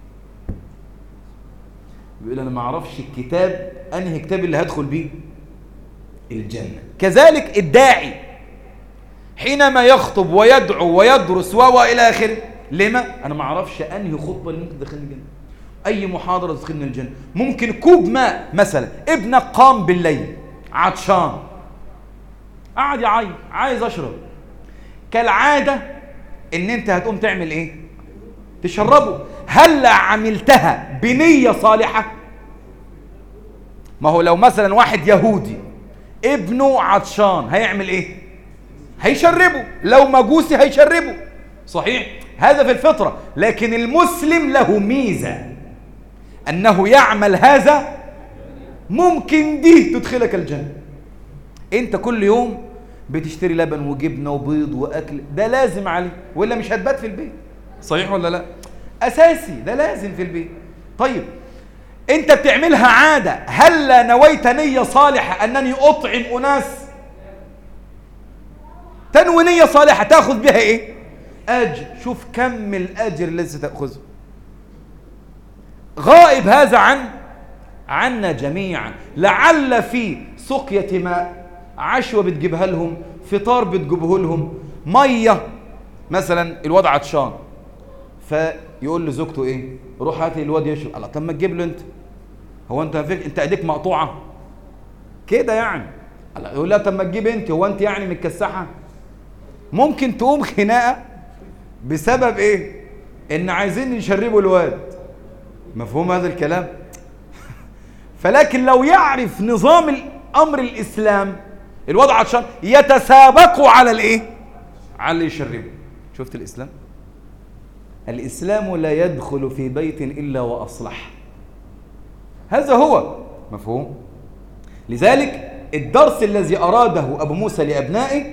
Speaker 2: بيقول أنا ما أعرفش الكتاب أنهي كتاب اللي هدخل بيه الجنة. كذلك الداعي حينما يخطب ويدعو ويدرس وإلى آخره، لما؟ أنا ما أعرفش أنهي خطبة اللي ممكن تدخلني الجنة، أي محاضرة تدخلني الجنة. ممكن كوب ماء مثلا، ابنك قام بالليل عطشان قعد يعيط عايز أشرب، كالعادة إن أنت هتقوم تعمل إيه؟ تشربه. هل عملتها بنية صالحة؟ ما هو لو مثلا واحد يهودي ابنه عطشان هيعمل إيه؟ هيشربه. لو مجوسي هيشربه، صحيح؟ هذا في الفطرة. لكن المسلم له ميزة أنه يعمل هذا، ممكن دي تدخلك الجنة. أنت كل يوم بتشتري لبن وجبنة وبيض وأكل، ده لازم عليه وإلا مش هتبات في البيت، صحيح ولا لا؟ أساسي، ده لازم في البيت. طيب أنت بتعملها عادة، هل نويت نية صالحة أنني أطعم أناس؟ تنوي نية صالحة تأخذ بها إيه؟ أجر. شوف كم الأجر الذي ستأخذه. غائب هذا عنا جميعا. لعل في سقية ماء، عشوة بتجيبها لهم، فطار بتجيبه لهم، مية مثلا، الواد عطشان فيقول لزوجته ايه؟ روح هات لي الواد يشرب. الله، طب ما تجيب له انت، هو انت فيك انت ايديك مقطوعة كده يعني؟ الله، يقول لها طب ما تجيب انت، هو انت يعني متكسحة؟ ممكن تقوم خناقة بسبب ايه؟ ان عايزين يشربوا الواد. مفهوم هذا الكلام؟ فلكن لو يعرف نظام الامر الاسلام، الوضع عطشان يتسابقوا على الايه؟ على اللي يشربوا. شفت الاسلام؟ الاسلام لا يدخل في بيت الا واصلح. هذا هو مفهوم. لذلك الدرس الذي اراده ابو موسى لابنائه: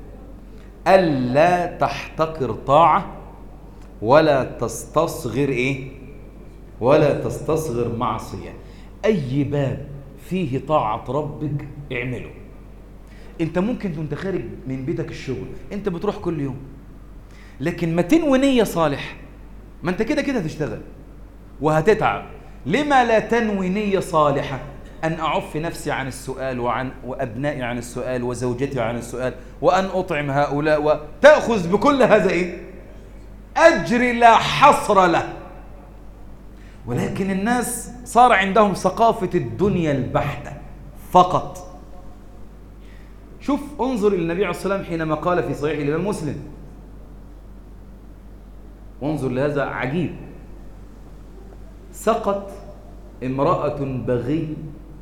Speaker 2: الا تحتقر طاعه ولا تستصغر ايه؟ ولا تستصغر معصيه. اي باب فيه طاعه ربك اعمله. انت ممكن وانت خارج من بيتك الشغل انت بتروح كل يوم، لكن ما تنوي نيه صالحه، ما انت كده كده هتشتغل وهتتعب. لما لا تنوي نيه صالحه؟ ان اعف نفسي عن السؤال وابنائي عن السؤال وزوجتي عن السؤال، وان اطعم هؤلاء، وتاخذ بكل هذا ايه؟ اجر لا حصر له. ولكن الناس صار عندهم ثقافة الدنيا البحتة فقط. شوف، انظر إلى النبي عليه الصلاة والسلام حينما قال في صحيح الإمام مسلم، وانظر لهذا عجيب: سقت امرأة بغي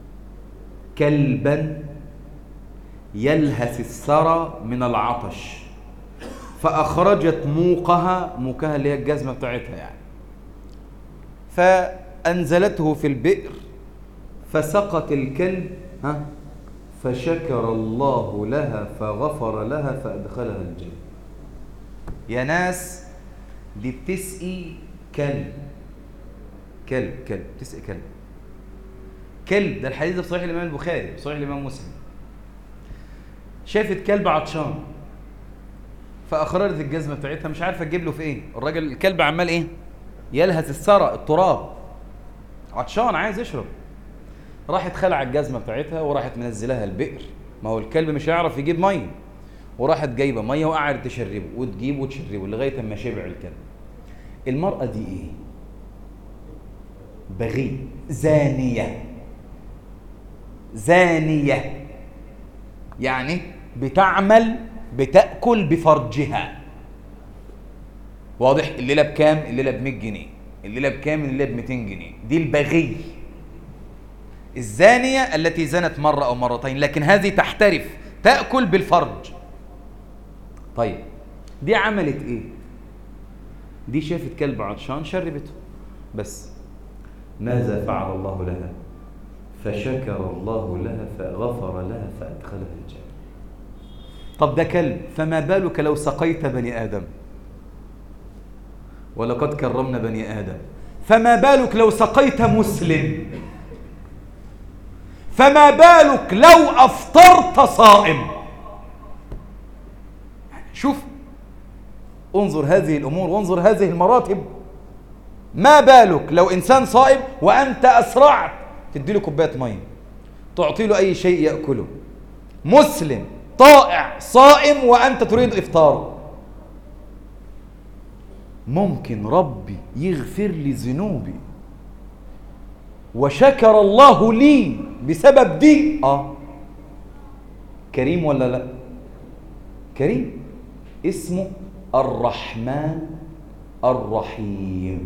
Speaker 2: كلبا يلهث الثرى من العطش، فأخرجت موقها اللي هي الجزمة بتاعتها يعني، فأنزلته في البئر، فسقط الكلب ها؟ فشكر الله لها فغفر لها فأدخلها الجنة. يا ناس دي بتسقي كلب بتسقي كلب. ده الحديث ده في صحيح الإمام البخاري، في صحيح الإمام مسلم. شافت كلب عطشان فأخرجت الجزمة بتاعتها، مش عارفة تجيب له في إيه. الراجل الكلب عمال إيه؟ يلهث الثرى، التراب، عطشان عايز يشرب. راحت خلع الجزمة بتاعتها وراحت منزلها البئر، ما هو الكلب مش هيعرف يجيب مية، وراحت جايبة مية وقعدت تشربه وتجيبه وتشربه لغاية ما شبع الكلب. المرأة دي إيه؟ بغي، زانية، يعني بتأكل بفرجها. واضح؟ الليلة بكام؟ الليلة ب100 جنيه، الليلة بكام؟ الليلة ب200 جنيه. دي البغي. الزانية التي زنت مرة أو مرتين، لكن هذه تحترف، تأكل بالفرج. طيب دي عملت إيه؟ دي شافت كلب عطشان شربته بس. ماذا فعل الله لها؟ فشكر الله لها فغفر لها فأدخلها الجنة. طب ده كلب، فما بالك لو سقيت بني آدم؟ ولقد كرمنا بني آدم. فما بالك لو سقيت مسلم؟ فما بالك لو أفطرت صائم؟ شوف، انظر هذه الأمور وانظر هذه المراتب. ما بالك لو إنسان صائم وأنت أسرعت تدي له كوباية مية، تعطي له أي شيء يأكله. مسلم طائع صائم وأنت تريد إفطاره. ممكن ربي يغفر لي ذنوبي وشكر الله لي بسبب دي. كريم ولا لا؟ كريم. اسمه الرحمن الرحيم.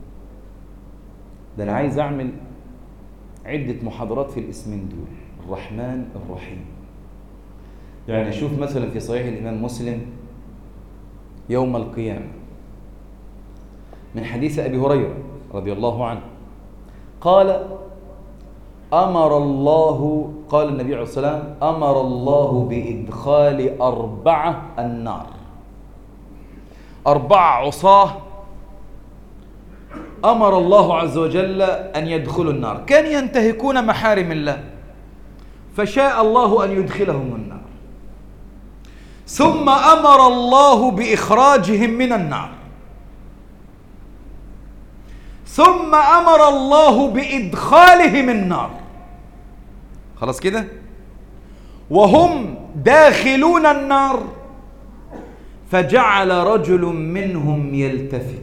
Speaker 2: ده أنا عايز أعمل عدة محاضرات في الاسمين دول، الرحمن الرحيم. يعني شوف مثلا في صحيح الإمام مسلم يوم القيامة من حديث أبي هريرة رضي الله عنه قال قال النبي عليه الصلاة والسلام: أمر الله بإدخال 4 النار، 4 عصاة أمر الله عز وجل أن يدخلوا النار، كان ينتهكون محارم الله، فشاء الله أن يدخلهم النار. ثم أمر الله بإخراجهم من النار، ثم أمر الله بإدخالهم النار. خلاص كده؟ وهم داخلون النار فجعل رجل منهم يلتفت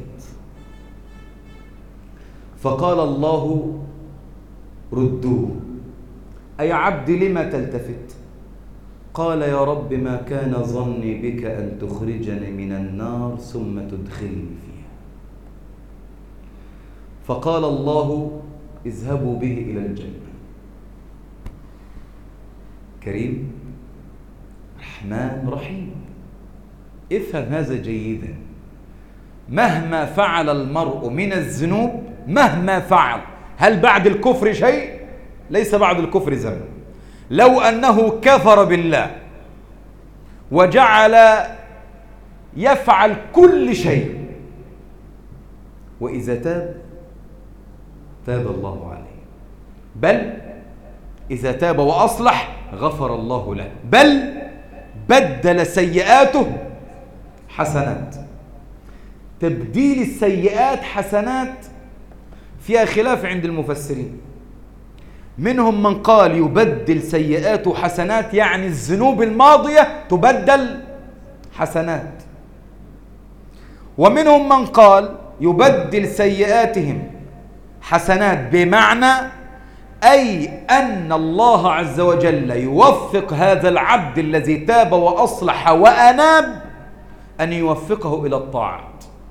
Speaker 2: فقال الله: ردوه. أي عبد لما تلتفت؟ قال: يا رب ما كان ظني بك أن تخرجني من النار ثم تدخلني فيها. فقال الله: اذهبوا به إلى الجنة. كريم رحمن رحيم. افهم هذا جيدا. مهما فعل المرء من الذنوب، مهما فعل، هل بعد الكفر شيء؟ ليس بعد الكفر ذنب. لو أنه كفر بالله وجعل يفعل كل شيء، وإذا تاب الله عليه، بل إذا تاب وأصلح غفر الله له، بل بدل سيئاته حسنات. تبديل السيئات حسنات فيها خلاف عند المفسرين. منهم من قال يبدل سيئاته حسنات، يعني الذنوب الماضية تبدل حسنات. ومنهم من قال يبدل سيئاتهم حسنات، بمعنى أي أن الله عز وجل يوفق هذا العبد الذي تاب وأصلح وأناب أن يوفقه إلى الطاعات،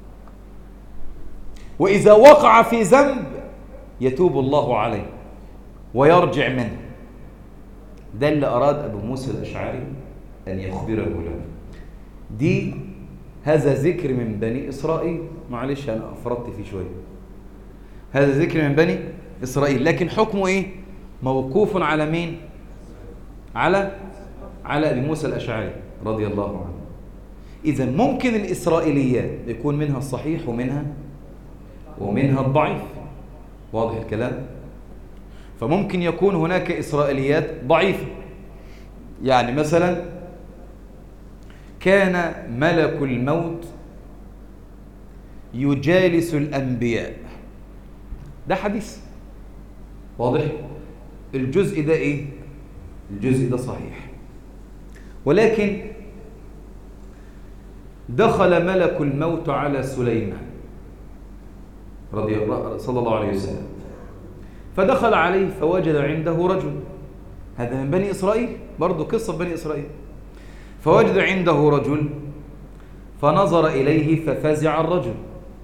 Speaker 2: وإذا وقع في ذنب يتوب الله عليه ويرجع منه. ده اللي أراد أبو موسى الأشعري أن يخبره له. هذا ذكر من بني إسرائيل. معلش أنا أفرطت فيه شوية. هذا ذكر من بني إسرائيل، لكن حكمه إيه؟ موقوف على مين؟ على أبي موسى الأشعري رضي الله عنه. إذا ممكن الإسرائيليات يكون منها الصحيح ومنها الضعيف. واضح الكلام؟ فممكن يكون هناك إسرائيليات ضعيفة، يعني مثلا كان ملك الموت يجالس الأنبياء، ده حديث واضح. الجزء ده إيه؟ الجزء ده صحيح، ولكن دخل ملك الموت على سليمان صلى الله عليه وسلم، فدخل عليه فوجد عنده رجل، هذا من بني إسرائيل، برضو قصة بني إسرائيل. فوجد عنده رجل فنظر إليه ففزع الرجل،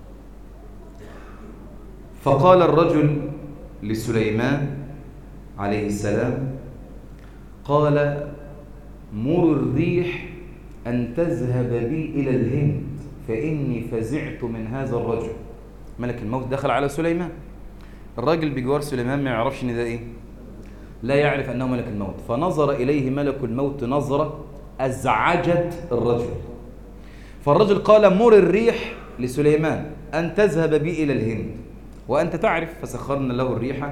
Speaker 2: فقال الرجل لسليمان عليه السلام، قال مر الريح أن تذهب بي إلى الهند فإني فزعت من هذا الرجل. ملك الموت دخل على سليمان، الراجل بجوار سليمان ما يعرفش ان ده ايه، لا يعرف انه ملك الموت، فنظر اليه ملك الموت نظرة ازعجت الرجل، فالرجل قال مر الريح لسليمان ان تذهب بي الى الهند وانت تعرف فسخرنا له الريح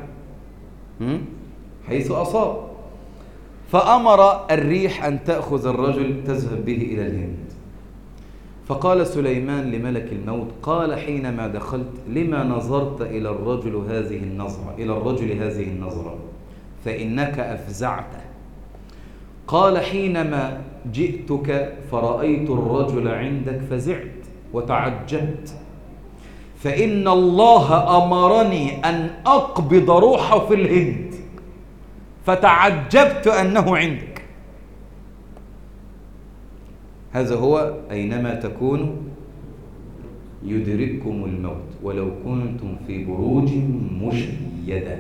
Speaker 2: حيث اصاب، فامر الريح ان تاخذ الرجل تذهب به الى الهند. فقال سليمان لملك الموت، قال حينما دخلت لما نظرت إلى الرجل هذه النظرة فإنك أفزعته. قال حينما جئتك فرأيت الرجل عندك فزعت وتعجبت، فإن الله أمرني أن أقبض روحه في الهند فتعجبت أنه عندك. هذا هو أينما تكونوا يدرككم الموت ولو كنتم في بروج مشيدة.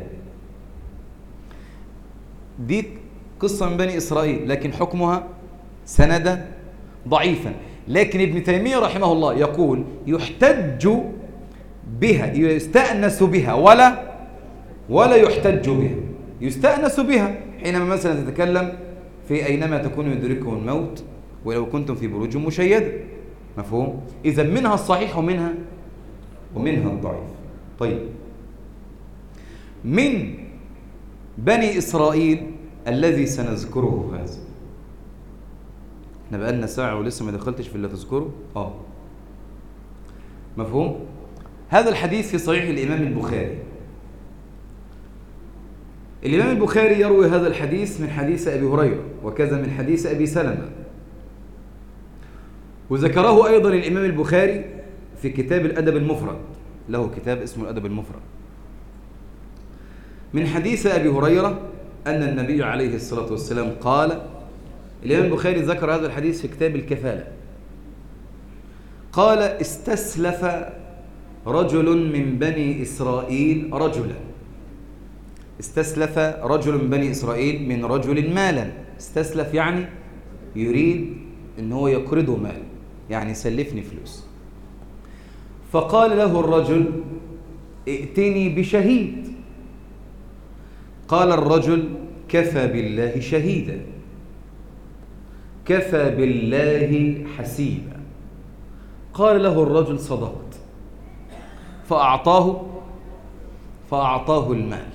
Speaker 2: دي قصة من بني إسرائيل، لكن حكمها سند ضعيفا. لكن ابن تيمية رحمه الله يقول يحتج بها، يستأنس بها ولا يحتج بها. يستأنس بها حينما مثلا تتكلم في أينما تكونوا يدرككم الموت ولو كنتم في بروج مشيدة، مفهوم؟ إذا منها الصحيح ومنها الضعيف. طيب، من بني إسرائيل الذي سنذكره هذا، احنا بقالنا ساعة ولسه ما دخلتش في اللي تذكره. مفهوم؟ هذا الحديث في صحيح الإمام البخاري. الإمام البخاري يروي هذا الحديث من حديث أبي هريرة، وكذا من حديث أبي سلمة، وذكره أيضا الإمام البخاري في كتاب الأدب المفرد، له كتاب اسمه الأدب المفرد، من حديث أبي هريرة أن النبي عليه الصلاة والسلام قال. الإمام البخاري ذكر هذا الحديث في كتاب الكفالة، قال استسلف رجل من بني إسرائيل رجلا. استسلف رجل من بني إسرائيل من رجل مالا. استسلف يعني يريد إن هو يقرضه مال، يعني سلفني فلوس. فقال له الرجل ائتني بشهيد. قال الرجل كفى بالله شهيدا، كفى بالله حسيبا. قال له الرجل صدقت، فأعطاه المال.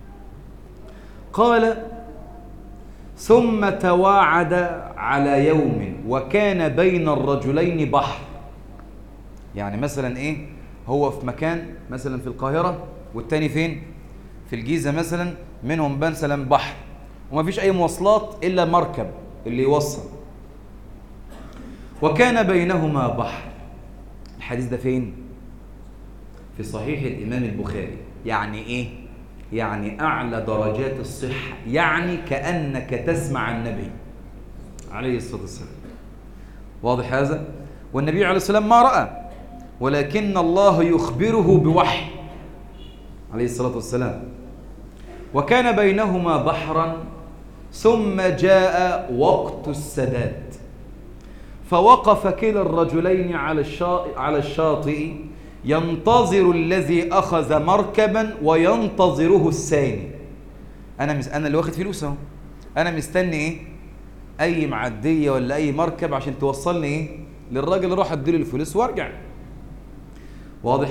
Speaker 2: قال ثم تواعد على يوم وكان بين الرجلين بحر. يعني مثلا ايه، هو في مكان مثلا في القاهرة والتاني فين؟ في الجيزة مثلا، منهم مثلا بحر وما فيش اي مواصلات الا مركب اللي يوصل، وكان بينهما بحر. الحديث ده فين؟ في صحيح الإمام البخاري. يعني ايه؟ يعني أعلى درجات الصحة، يعني كأنك تسمع النبي عليه الصلاة والسلام. واضح هذا؟ والنبي عليه الصلاة والسلام ما رأى، ولكن الله يخبره بوحي عليه الصلاة والسلام. وكان بينهما بحرا ثم جاء وقت السداد، فوقف كلا الرجلين على الشاطئ ينتظر الذي أخذ مركبا وينتظره الثاني. أنا اللي واخد فلوس اهو، أنا مستني إيه؟ أي معدية ولا أي مركب عشان توصلني إيه؟ للراجل، أروح أديله الفلوس وأرجع. واضح؟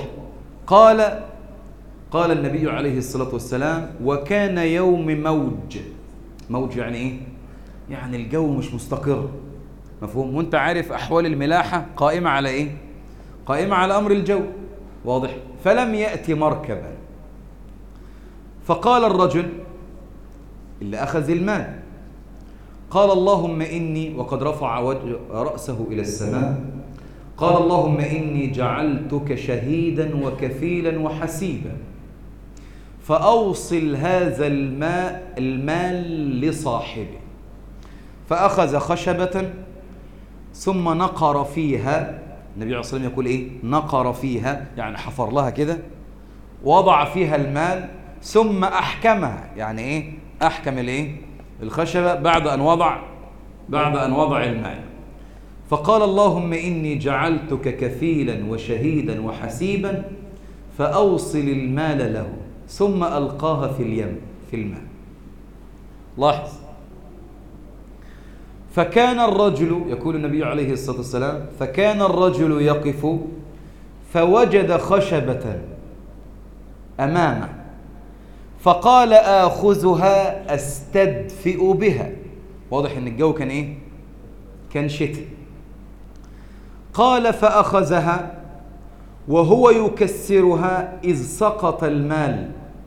Speaker 2: قال النبي عليه الصلاة والسلام: وكان يوم موج يعني إيه؟ يعني الجو مش مستقر، مفهوم؟ وانت عارف أحوال الملاحة قائمة على إيه؟ قائمة على أمر الجو. واضح؟ فلم يأتي مركبا. فقال الرجل اللي أخذ المال، قال: اللهم إني، وقد رفع رأسه إلى السماء، قال: اللهم إني جعلتك شهيدا وكفيلا وحسيبا، فأوصل هذا المال لصاحبه. فأخذ خشبة ثم نقر فيها. النبي عليه الصلاة والسلام يقول إيه؟ نقر فيها، يعني حفر لها كده، وضع فيها المال ثم أحكمها. يعني إيه؟ أحكم الإيه؟ الخشبة بعد أن وضع المال. فقال: اللهم إني جعلتك كفيلا وشهيدا وحسيبا، فأوصل المال له، ثم ألقاها في الماء. لاحظ: فكان الرجل، يقول النبي عليه الصلاة والسلام، فكان الرجل يقف فوجد خشبة أمامه، فقال: آخذها أستدفئ بها. واضح إن الجو كان إيه؟ كان شتاء. قال: فأخذها وهو يكسرها إذ سقط المال،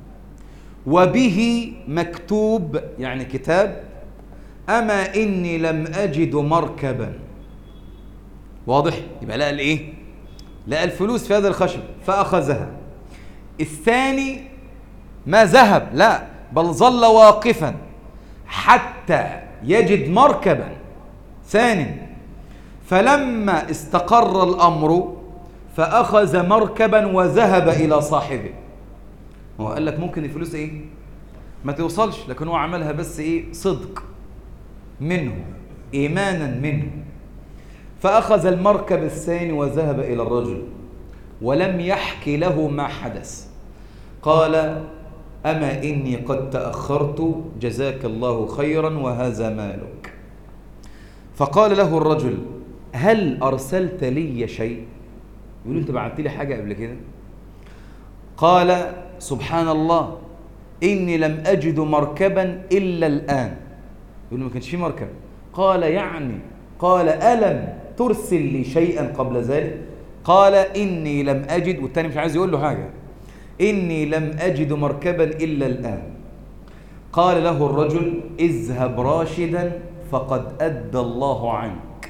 Speaker 2: وبه مكتوب، يعني كتاب: أما إني لم أجد مركبا. واضح؟ يبقى لقى الإيه؟ لقى الفلوس في هذا الخشب فأخذها. الثاني ما ذهب، لا، بل ظل واقفا حتى يجد مركبا ثاني، فلما استقر الأمر فأخذ مركبا وذهب إلى صاحبه. هو قال لك ممكن الفلوس إيه؟ ما توصلش، لكن هو عملها بس إيه؟ صدق منه، إيمانا منه. فأخذ المركب الثاني وذهب إلى الرجل ولم يحكي له ما حدث. قال: أما إني قد تأخرت، جزاك الله خيرا وهذا مالك. فقال له الرجل: هل أرسلت لي شيء؟ يقول: أنت بعت لي حاجة قبل كده؟ قال: سبحان الله، إني لم أجد مركبا إلا الآن. يقول: ما كانش في مركب. قال: يعني؟ قال: ألم ترسل لي شيئا قبل ذلك؟ قال: إني لم أجد. والتاني مش عايز يقول له حاجة. إني لم أجد مركبا إلا الآن. قال له الرجل: اذهب راشدا فقد أدى الله عنك.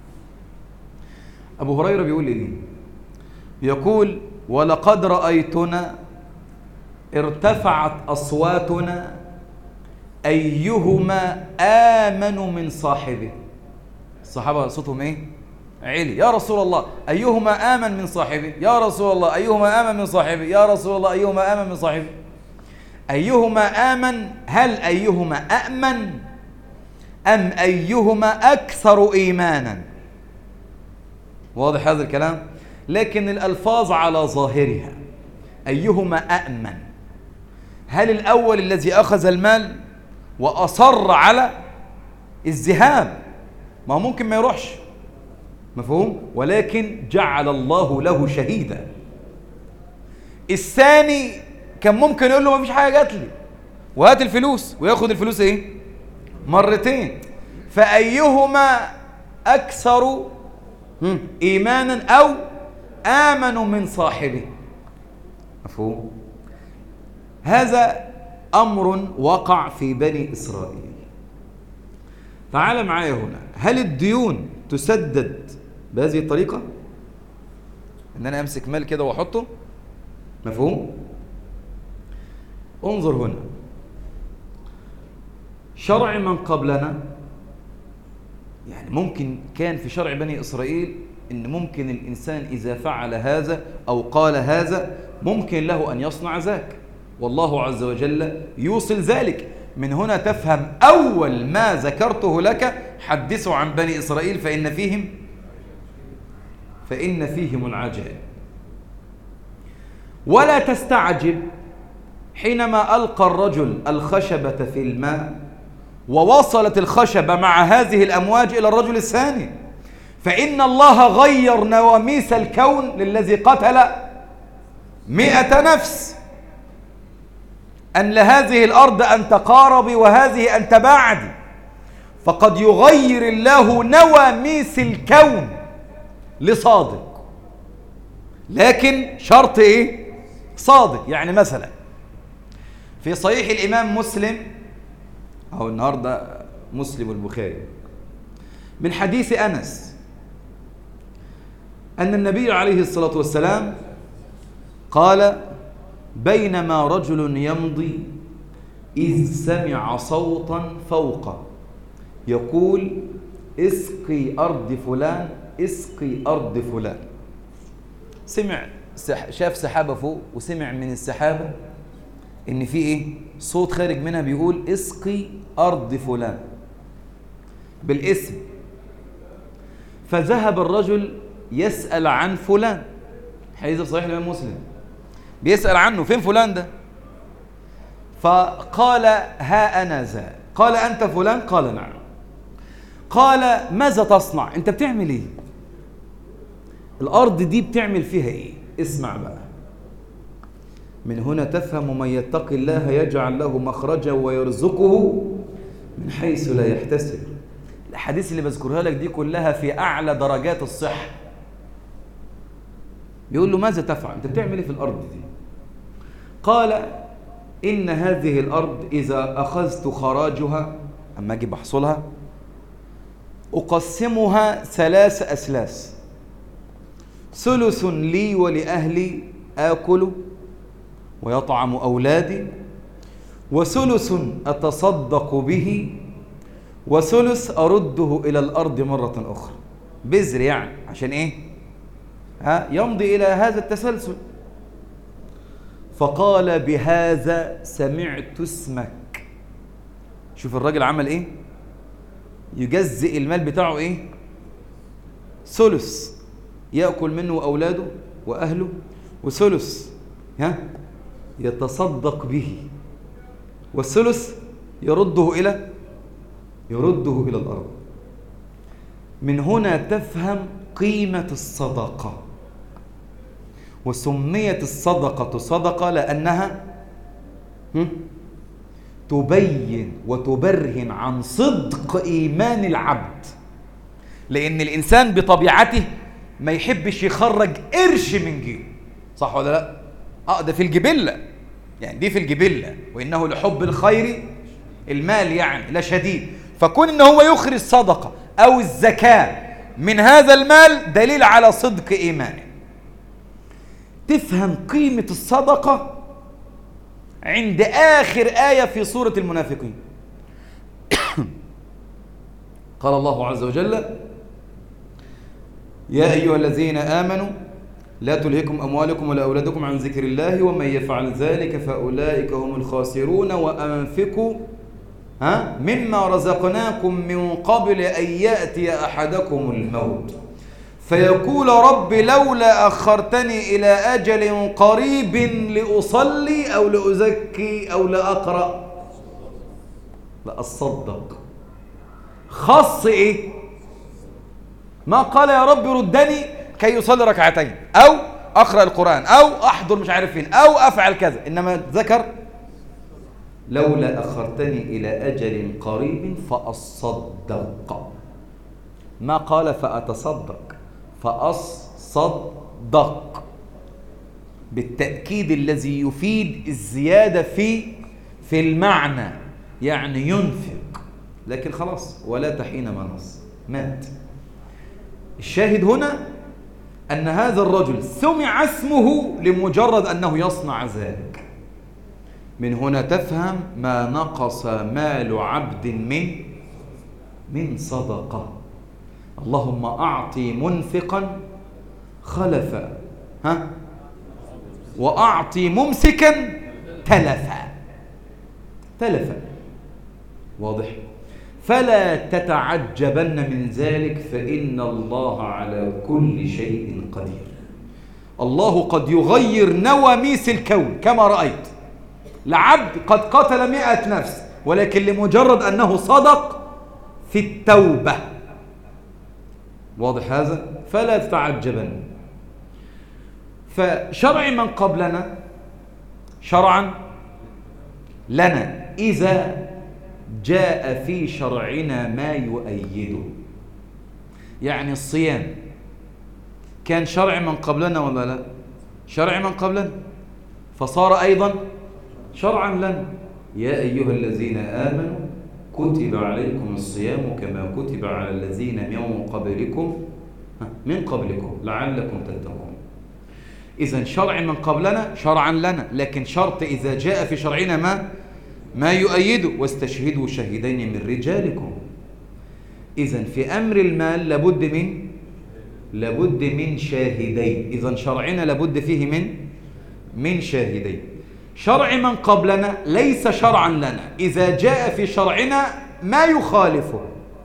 Speaker 2: أبو هريرة بيقول إيه؟ يقول: ولقد رأيتنا ارتفعت أصواتنا أيهما آمن من صاحبه. الصحابة صوتهم إيه؟ علي. يا رسول الله أيهما آمن من صاحبه؟ يا رسول الله أيهما آمن من صاحبه؟ يا رسول الله أيهما آمن من صاحبه؟ أيهما آمن؟ هل أيهما أأمن أم أيهما أكثر إيمانا؟ واضح هذا الكلام؟ لكن الألفاظ على ظاهرها. أيهما أأمن؟ هل الأول الذي أخذ المال وأصر على الذهاب؟ ما هو ممكن ما يروحش، مفهوم؟ ولكن جعل الله له شهيدا. الثاني كان ممكن يقول له ما فيش حاجة جات لي وهات الفلوس، وياخد الفلوس ايه؟ مرتين. فأيهما أكثر إيمانا أو آمن من صاحبه؟ مفهوم؟ هذا أمر وقع في بني إسرائيل. تعال معايا هنا. هل الديون تسدد بهذه الطريقة؟ إن أنا أمسك مال كده وأحطه؟ مفهوم؟ انظر هنا. شرع من قبلنا، يعني ممكن كان في شرع بني إسرائيل إن ممكن الإنسان إذا فعل هذا أو قال هذا ممكن له أن يصنع ذاك، والله عز وجل يوصل ذلك. من هنا تفهم أول ما ذكرته لك: حدثوا عن بني إسرائيل فإن فيهم العجائب. ولا تستعجب حينما ألقى الرجل الخشبة في الماء ووصلت الخشبة مع هذه الأمواج إلى الرجل الثاني، فإن الله غير نواميس الكون للذي قتل 100 نفس، أن لهذه الأرض أن تقاربي وهذه أن تباعدي، فقد يغير الله نواميس الكون لصادق، لكن شرط إيه؟ صادق. يعني مثلا في صحيح الإمام مسلم، أو النهاردة مسلم والبخاري، من حديث أنس أن النبي عليه الصلاة والسلام قال: بينما رجل يمضي إذ سمع صوتا فوقه يقول: اسقي أرض فلان، اسقي أرض فلان. شاف سحابة فوق، وسمع من السحابة إن في إيه؟ صوت خارج منها بيقول: اسقي أرض فلان بالاسم. فذهب الرجل يسأل عن فلان، حديث صحيح الإمام مسلم، بيسأل عنه: فين فلان ده؟ فقال: ها أنا ذا. قال: أنت فلان؟ قال: نعم. قال: ماذا تصنع؟ أنت بتعمل إيه؟ الأرض دي بتعمل فيها إيه؟ اسمع بقى. من هنا تفهم: من يتق الله يجعل له مخرجا ويرزقه من حيث لا يحتسب. الأحاديث اللي بذكرها لك دي كلها في أعلى درجات الصحة. بيقول له: ماذا تفعل؟ أنت بتعمل إيه في الأرض دي؟ قال: إن هذه الأرض إذا أخذت خراجها، أما أجي بحصلها، أقسمها 3 أثلاث: ثلث لي ولأهلي آكل ويطعم أولادي، وثلث أتصدق به، وثلث أرده إلى الأرض مرة أخرى. بذر يعني، عشان إيه؟ يمضي إلى هذا التسلسل. فقال: بهذا سمعت اسمك. شوف الراجل عمل إيه؟ يجزئ المال بتاعه إيه؟ ثلث يأكل منه أولاده وأهله، وثلث يتصدق به، والثلث يرده إلى الأرض. من هنا تفهم قيمة الصدقة. وسميت الصدقة صدقة لأنها تبين وتبرهن عن صدق إيمان العبد، لأن الإنسان بطبيعته ما يحبش يخرج قرش من جيبه، صح ولا لا؟ ده في الجبلة، يعني دي في الجبلة، وإنه لحب الخير المال يعني لشديد. فكون إنه هو يخرج صدقة أو الزكاة من هذا المال دليل على صدق إيمانه. تفهم قيمة الصدقة عند آخر آية في سورة المنافقين. قال الله عز وجل: يا أيها الذين آمنوا لا تلهكم أموالكم ولا أولادكم عن ذكر الله ومن يفعل ذلك فأولئك هم الخاسرون وأنفقوا مما رزقناكم من قبل أن يأتي أحدكم الموت فيقول رب لولا أخرتني إلى أجل قريب لأصلي أو لأزكي أو لأقرأ لأصدق. خص إيه؟ ما قال يا رب ردني كي يصلي ركعتين أو أقرأ القرآن أو أحضر مش عارف فين أو أفعل كذا، إنما ذكر لولا أخرتني إلى أجل قريب فأصدق. ما قال فأتصدق، فأصدق بالتأكيد الذي يفيد الزيادة في المعنى، يعني ينفق، لكن خلاص ولا تحين مناص مات. الشاهد هنا أن هذا الرجل سمع اسمه لمجرد أنه يصنع ذلك. من هنا تفهم ما نقص مال عبد من صدقة. اللهم أعطي منفقا خلفا وأعطي ممسكا تلفا. واضح؟ فلا تتعجبن من ذلك فإن الله على كل شيء قدير. الله قد يغير نواميس الكون كما رأيت. لعبد قد قتل 100 نفس ولكن لمجرد أنه صدق في التوبة. واضح هذا؟ فلا تتعجبن. فشرع من قبلنا شرعا لنا إذا جاء في شرعنا ما يؤيده. يعني الصيام كان شرع من قبلنا ولا لا؟ شرع من قبلنا، فصار أيضا شرعا لنا. يا أيها الذين آمنوا كتب عليكم الصيام كما كتب على الذين من قبلكم لعلكم تتقون. إذن شرع من قبلنا شرعا لنا، لكن شرط إذا جاء في شرعنا ما يؤيده. واستشهدوا شهيدين من رجالكم. إذن في أمر المال لابد من شاهدين. إذن شرعنا لابد فيه من شاهدين. شرع من قبلنا ليس شرعا لنا إذا جاء في شرعنا ما يخالفه.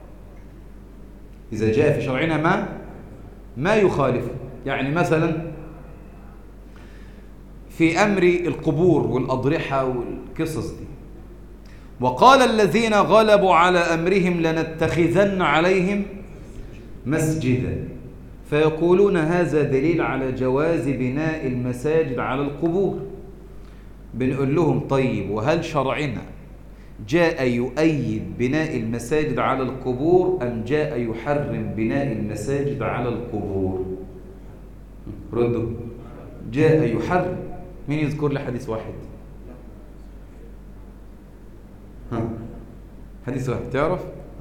Speaker 2: إذا جاء في شرعنا ما يخالفه. يعني مثلا في أمر القبور والأضرحة والقصص دي، وقال الذين غلبوا على أمرهم لنتخذن عليهم مسجدا، فيقولون هذا دليل على جواز بناء المساجد على القبور. بنقول لهم طيب، وهل شرعنا جاء يؤيد بناء المساجد على القبور أم جاء يحرم بناء المساجد على القبور؟ ردوا. جاء يحرم. مين يذكر لي حديث واحد؟ حديث واحد تعرف؟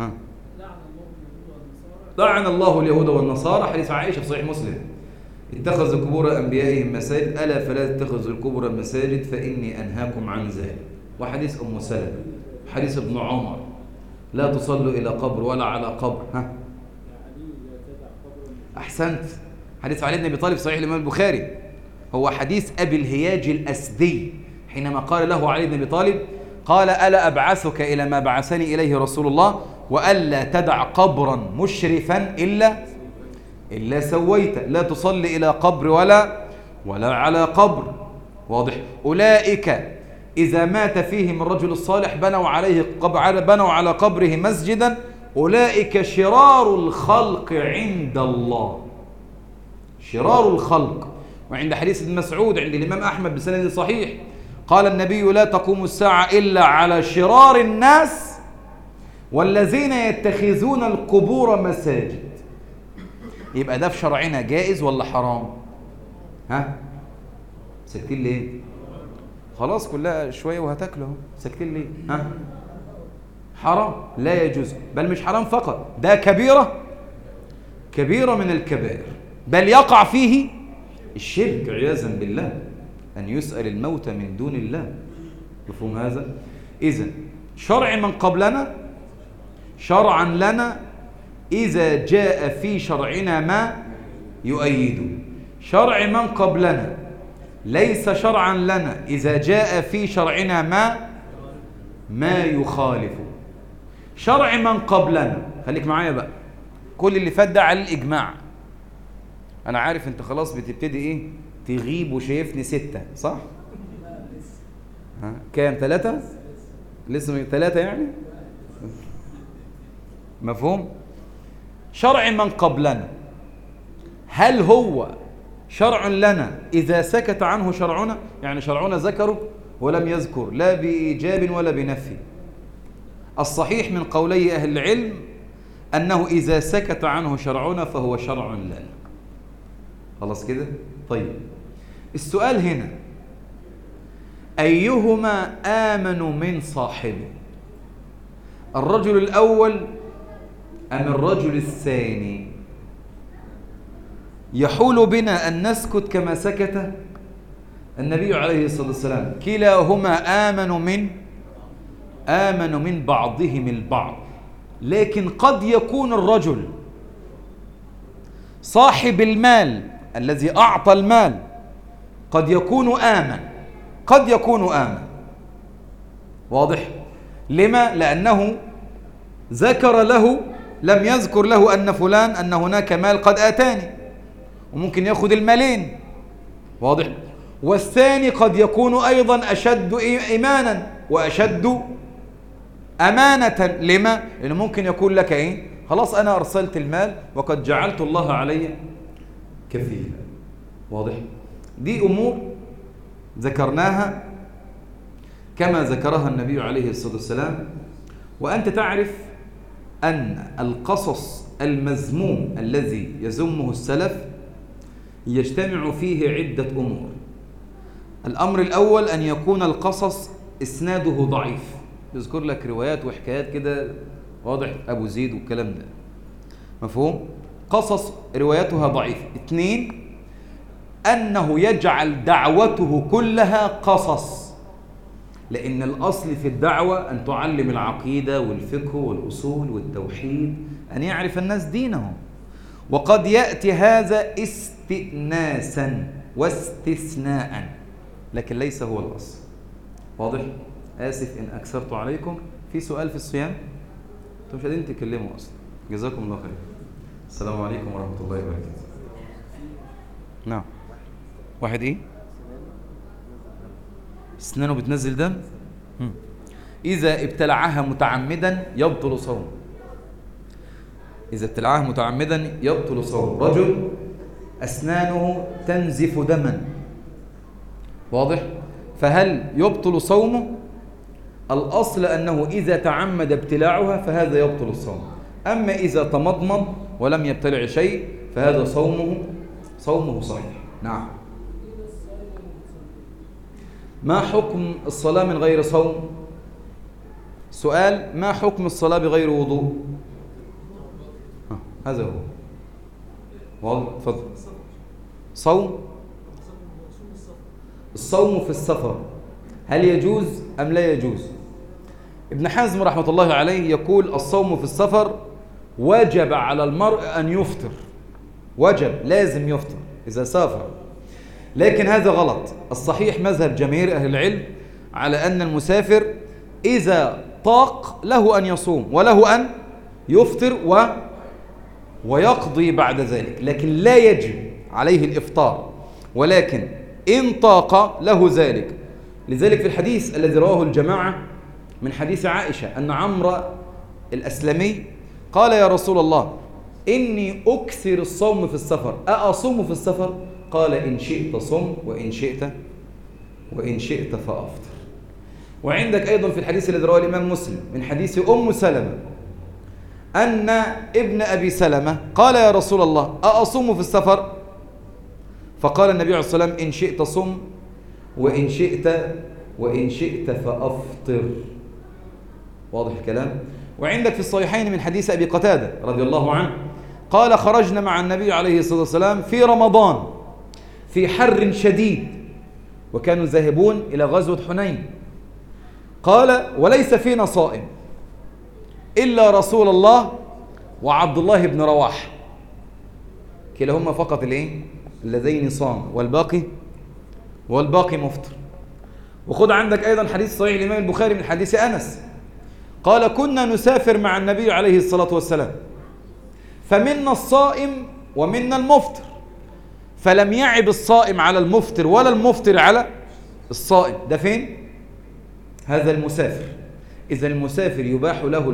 Speaker 2: لعن الله اليهود والنصارى. حديث عائشة في صحيح مسلم: اتخذوا قبور أنبيائهم مساجد ألا فلا تتخذوا القبور مساجد فإني أنهاكم عن ذلك. وحديث أم سلمة، حديث ابن عمر: لا تصلوا إلى قبر ولا على قبر. أحسنت. حديث علي بن أبي طالب صحيح الإمام البخاري، هو حديث أبي الهياج الأسدي حينما قال له علي بن أبي طالب، قال: ألا أبعثك إلى ما بعثني إليه رسول الله وألا تدع قبرا مشرفا إلا سويت، لا تصلي إلى قبر ولا على قبر. واضح؟ أولئك إذا مات فيهم الرجل الصالح بنوا على قبره مسجدا، أولئك شرار الخلق عند الله. شرار الخلق. وعند حديث ابن مسعود عند الإمام أحمد بسند صحيح قال النبي: لا تقوم الساعة إلا على شرار الناس والذين يتخذون القبور مساجد. يبقى ده في شرعنا جائز ولا حرام؟ ساكتين ليه؟ خلاص كلها شوية وهتاكلوا. ساكتين ليه؟ حرام، لا يجوز. بل مش حرام فقط، ده كبيرة من الكبائر، بل يقع فيه الشرك عياذا بالله، أن يسأل الموت من دون الله. مفهوم هذا؟ إذن شرع من قبلنا شرعا لنا إذا جاء في شرعنا ما يؤيده. شرع من قبلنا ليس شرعا لنا إذا جاء في شرعنا ما يخالفه. شرع من قبلنا، خليك معايا بقى، كل اللي فات ده على الإجماع. أنا عارف أنت خلاص بتبتدي تغيب وشايفني 6 صح؟ كام؟ 3؟ لسه 3 يعني؟ مفهوم؟ شرع من قبلنا هل هو شرع لنا إذا سكت عنه شرعنا؟ يعني شرعنا ذكره ولم يذكر لا بإيجاب ولا بنفي. الصحيح من قولي أهل العلم أنه إذا سكت عنه شرعنا فهو شرع لنا. خلاص كده؟ طيب السؤال هنا: أيهما آمن من صاحبه؟ الرجل الأول أم الرجل الثاني؟ يحول بنا أن نسكت كما سكت النبي عليه الصلاة والسلام. كلاهما آمن من بعضهم البعض، لكن قد يكون الرجل صاحب المال الذي أعطى المال قد يكون آمن. واضح؟ لما؟ لأنه لم يذكر له أن فلان أن هناك مال قد آتاني، وممكن يأخذ المالين. واضح؟ والثاني قد يكون أيضا أشد إيمانا وأشد أمانة لما؟ لأنه ممكن يقول لك إيه؟ خلاص أنا أرسلت المال وقد جعلت الله علي كفيلا. واضح؟ دي أمور ذكرناها كما ذكرها النبي عليه الصلاة والسلام. وأنت تعرف أن القصص المذموم الذي يذمه السلف يجتمع فيه عدة أمور. الأمر الأول أن يكون القصص إسناده ضعيف، يذكر لك روايات وحكايات كده، واضح، أبو زيد والكلام ده، مفهوم؟ قصص رواياتها ضعيفة. 2 أنه يجعل دعوته كلها قصص، لأن الأصل في الدعوة أن تعلم العقيدة والفقه والأصول والتوحيد، أن يعرف الناس دينهم. وقد يأتي هذا استئناسا واستثناء، لكن ليس هو الأصل. واضح؟ آسف إن أكثرت عليكم. في سؤال في الصيام؟ أنتم مش قادرين تكلموا أصلا. جزاكم الله خير. السلام عليكم ورحمة الله وبركاته. نعم. واحد إيه؟ اسنانه بتنزل دم؟ إذا ابتلعها متعمدا يبطل صوم. إذا ابتلعها متعمدا يبطل صوم. رجل أسنانه تنزف دما، واضح؟ فهل يبطل صومه؟ الأصل أنه إذا تعمد ابتلاعها فهذا يبطل الصوم. أما إذا تمضمض ولم يبتلع شيء فهذا صومه صحيح. نعم. ما حكم الصلاة من غير صوم؟ سؤال: ما حكم الصلاة بغير وضوء؟ هذا هو. واضح؟ تفضل. الصوم في السفر هل يجوز أم لا يجوز؟ ابن حزم رحمة الله عليه يقول الصوم في السفر وجب على المرء أن يفطر، وجب، لازم يفطر إذا سافر، لكن هذا غلط. الصحيح مذهب جماهير أهل العلم على أن المسافر إذا طاق له أن يصوم وله أن يفطر ويقضي بعد ذلك، لكن لا يجب عليه الإفطار، ولكن إن طاق له ذلك. لذلك في الحديث الذي رواه الجماعة من حديث عائشة أن عمرو الأسلمي قال: يا رسول الله إني أكثر الصوم في السفر، أصوم في السفر؟ قال: إن شئت صم وإن شئت فأفطر. وعندك أيضا في الحديث الذي رواه الإمام مسلم من حديث أم سلمة أن ابن أبي سلمة قال: يا رسول الله أصوم في السفر؟ فقال النبي عليه الصلاة والسلام: إن شئت صم وإن شئت فأفطر. واضح الكلام؟ وعندك في الصحيحين من حديث أبي قتادة رضي الله عنه قال: خرجنا مع النبي عليه الصلاة والسلام في رمضان في حر شديد، وكانوا ذاهبون إلى غزوة حنين. قال: وليس فينا صائم إلا رسول الله وعبد الله بن رواحة، كلاهما فقط اللذين صام والباقي مفطر. وخذ عندك أيضا حديث صحيح الإمام البخاري من حديث أنس قال: كنا نسافر مع النبي عليه الصلاة والسلام فمنا الصائم ومنا المفطر، فلم يعب الصائم على المفطر ولا المفطر على الصائم. ده فين؟ هذا المسافر. إذا المسافر يباح له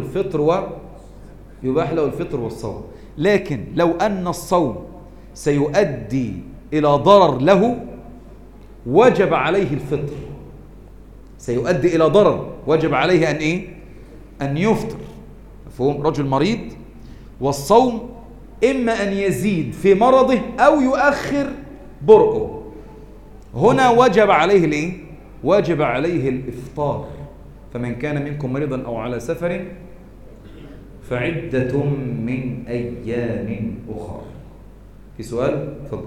Speaker 2: الفطر والصوم، لكن لو أن الصوم سيؤدي إلى ضرر له وجب عليه الفطر، سيؤدي إلى ضرر وجب عليه أن يفطر. مفهوم؟ رجل مريض والصوم إما أن يزيد في مرضه أو يؤخر برؤه، هنا وجب عليه الإفطار. فمن كان منكم مريضا أو على سفر فعدة من أيام أخرى. في سؤال؟ تفضل.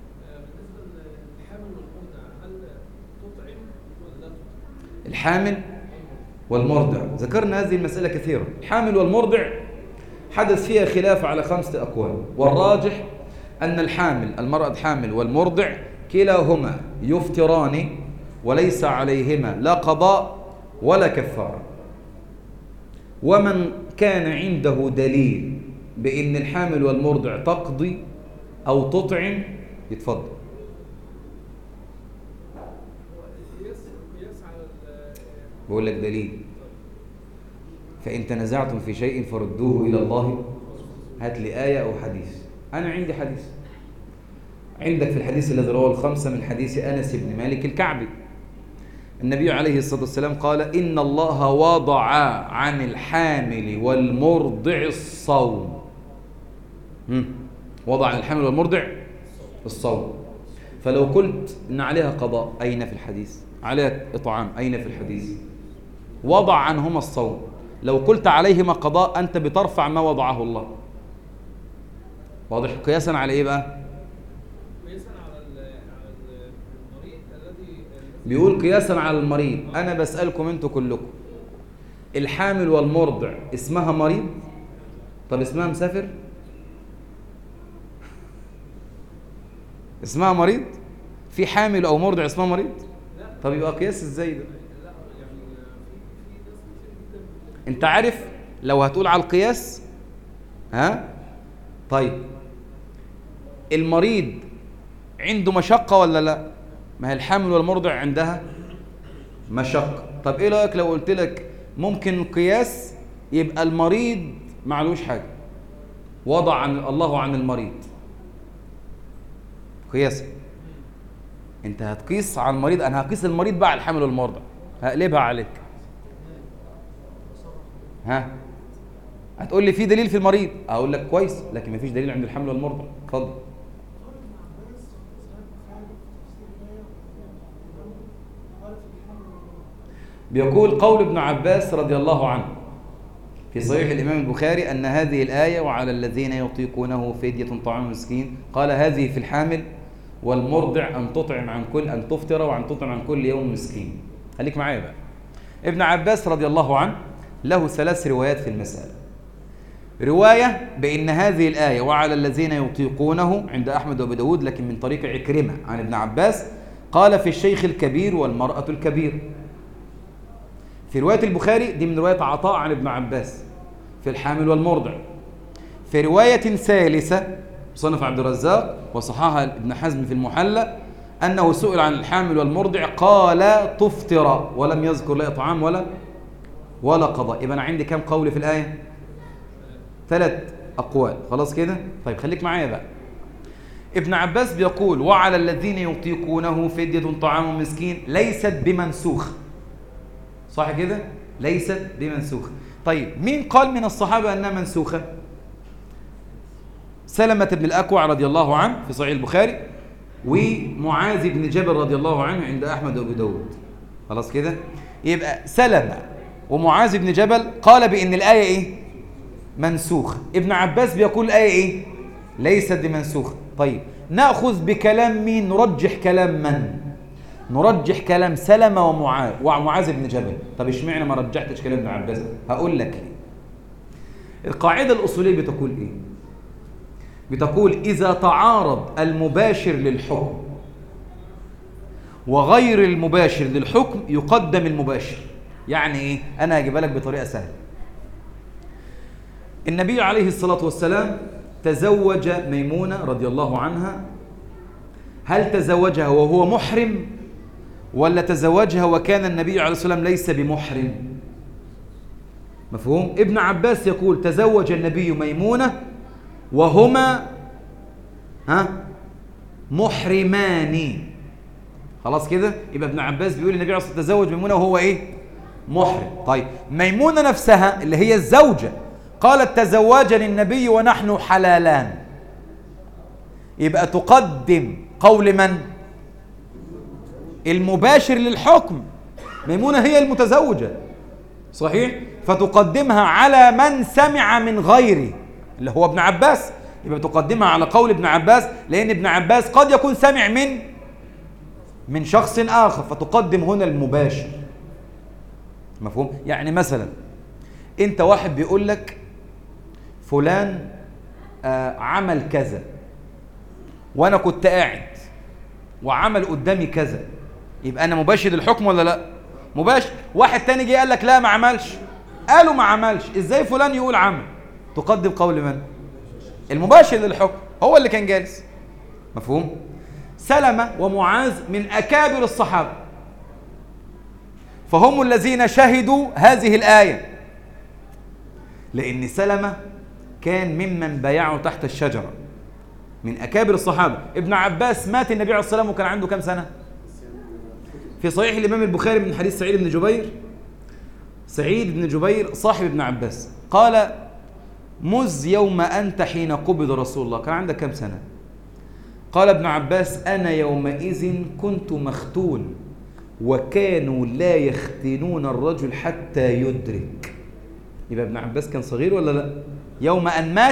Speaker 2: الحامل والمرضع ذكرنا هذه المسألة كثيرا. الحامل والمرضع حدث فيها خلاف على 5 أقوال، والراجح أن المرأة حامل والمرضع كلاهما يفطران وليس عليهما لا قضاء ولا كفارة. ومن كان عنده دليل بأن الحامل والمرضع تقضي أو تطعم يتفضل. بقول لك دليل. فإن تنازعتم في شيء فردوه إلى الله. هات لي آية أو حديث. أنا عندي حديث. عندك في الحديث الذي رواه الخمسة من حديث أنس بن مالك الكعبي، النبي عليه الصلاة والسلام قال: إن الله وضع عن الحامل والمرضع الصوم. وضع عن الحامل والمرضع الصوم. فلو قلت إن عليها قضاء، أين في الحديث؟ عليها إطعام، أين في الحديث؟ وضع عنهما الصوم. لو قلت عليهما قضاء أنت بترفع ما وضعه الله. واضح؟ قياسا على إيه بقى؟
Speaker 3: قياسا على المريض الذي
Speaker 2: بيقول قياسا على المريض. أنا بسألكم أنتوا كلكم، الحامل والمرضع اسمها مريض؟ طب اسمها مسافر؟ اسمها مريض؟ في حامل أو مرضع اسمها مريض؟ طب يبقى قياس ازاي ده؟ انت عارف لو هتقول على القياس، ها؟ طيب المريض عنده مشقة ولا لا؟ ما هي الحامل والمرضع عندها مشقة. طب ايه رأيك لو قلت لك ممكن قياس يبقى المريض معلوش حاجة، وضع عن الله عن المريض قياسا. انت هتقيس على المريض، انا هقيس المريض بقى على الحامل والمرضع، هقلبها عليك. ها؟ هتقول لي في دليل في المريض، اقول لك كويس، لكن مفيش دليل عند الحامل والمرضع. اتفضل. بيقول قول ابن عباس رضي الله عنه في صحيح الإمام البخاري أن هذه الآية وعلى الذين يطيقونه فدية طعام مسكين، قال هذه في الحامل والمرضع أن تفطر وأن تطعم عن كل يوم مسكين. خليك معايا بقى. ابن عباس رضي الله عنه له 3 روايات في المسألة. رواية بأن هذه الآية وعلى الذين يطيقونه عند أحمد وأبي داود، لكن من طريق عكرمة عن ابن عباس قال في الشيخ الكبير والمرأة الكبير. في رواية البخاري دي من رواية عطاء عن ابن عباس في الحامل والمرضع. في رواية ثالثة صنف عبد الرزاق وصححها ابن حزم في المحلى أنه سئل عن الحامل والمرضع قال تفطر، ولم يذكر لا إطعام ولا قضاء. يبقى أنا عندي كم قول في الآية؟ 3 أقوال. خلاص كده؟ طيب خليك معايا بقى. ابن عباس بيقول وعلى الذين يطيقونه فدية طعام مسكين ليست بمنسوخ. صح كده؟ ليست بمنسوخة. طيب مين قال من الصحابة أنها منسوخة؟ سلمة بن الأكوع رضي الله عنه في صحيح البخاري، ومعاذ بن جبل رضي الله عنه عند أحمد وأبي داود. خلاص كده؟ يبقى سلمة ومعاذ بن جبل قال بأن الآية إيه؟ منسوخة. ابن عباس بيقول الآية إيه؟ ليست بمنسوخة. طيب نأخذ بكلام مين؟ نرجح كلام من؟ نرجح كلام سلمة ومعاذ بن جبل. طب اشمعنى ما رجحتش كلام ابن عباس؟ هقول لك ليه. القاعدة الأصولية بتقول إيه؟ بتقول إذا تعارض المباشر للحكم وغير المباشر للحكم يقدم المباشر. يعني إيه؟ أنا هجيبها لك بطريقة سهلة. النبي عليه الصلاة والسلام تزوج ميمونة رضي الله عنها. هل تزوجها وهو محرم ولا تزوجها وكان النبي عليه الصلاة والسلام ليس بمحرم؟ مفهوم؟ ابن عباس يقول تزوج النبي ميمونة وهما محرمان. خلاص كده؟ يبقى ابن عباس بيقول النبي عليه الصلاة والسلام تزوج ميمونة وهو ايه؟ محرم. طيب ميمونة نفسها اللي هي الزوجة قالت تزوجني النبي ونحن حلالان. يبقى تقدم قول من؟ المباشر للحكم. ميمونة هي المتزوجة صحيح؟ فتقدمها على من سمع من غيره اللي هو ابن عباس. يبقى تقدمها على قول ابن عباس، لأن ابن عباس قد يكون سمع من شخص آخر، فتقدم هنا المباشر. مفهوم؟ يعني مثلا انت واحد بيقول لك فلان عمل كذا وانا كنت قاعد وعمل قدامي كذا، يبقى انا مباشر الحكم ولا لا؟ مباشر. واحد تاني جه قال لك لا ما عملش، قالوا ما عملش، ازاي فلان يقول عمل؟ تقدم قول من؟ المباشر للحكم، هو اللي كان جالس. مفهوم؟ سلمة ومعاذ من اكابر الصحابه، فهم الذين شهدوا هذه الآية لأن سلمة كان ممن بايعوا تحت الشجرة من أكابر الصحابة. ابن عباس مات النبي عليه الصلاة والسلام وكان عنده كم سنة؟ في صحيح الإمام البخاري من حديث سعيد بن جبير، سعيد بن جبير صاحب ابن عباس قال: مذ يوم أنت حين قبض رسول الله، كان عندك كم سنة؟ قال ابن عباس: أنا يومئذ كنت مختون، وكانوا لا يختنون الرجل حتى يدرك. يبقى ابن عباس كان صغير ولا لا؟ يوم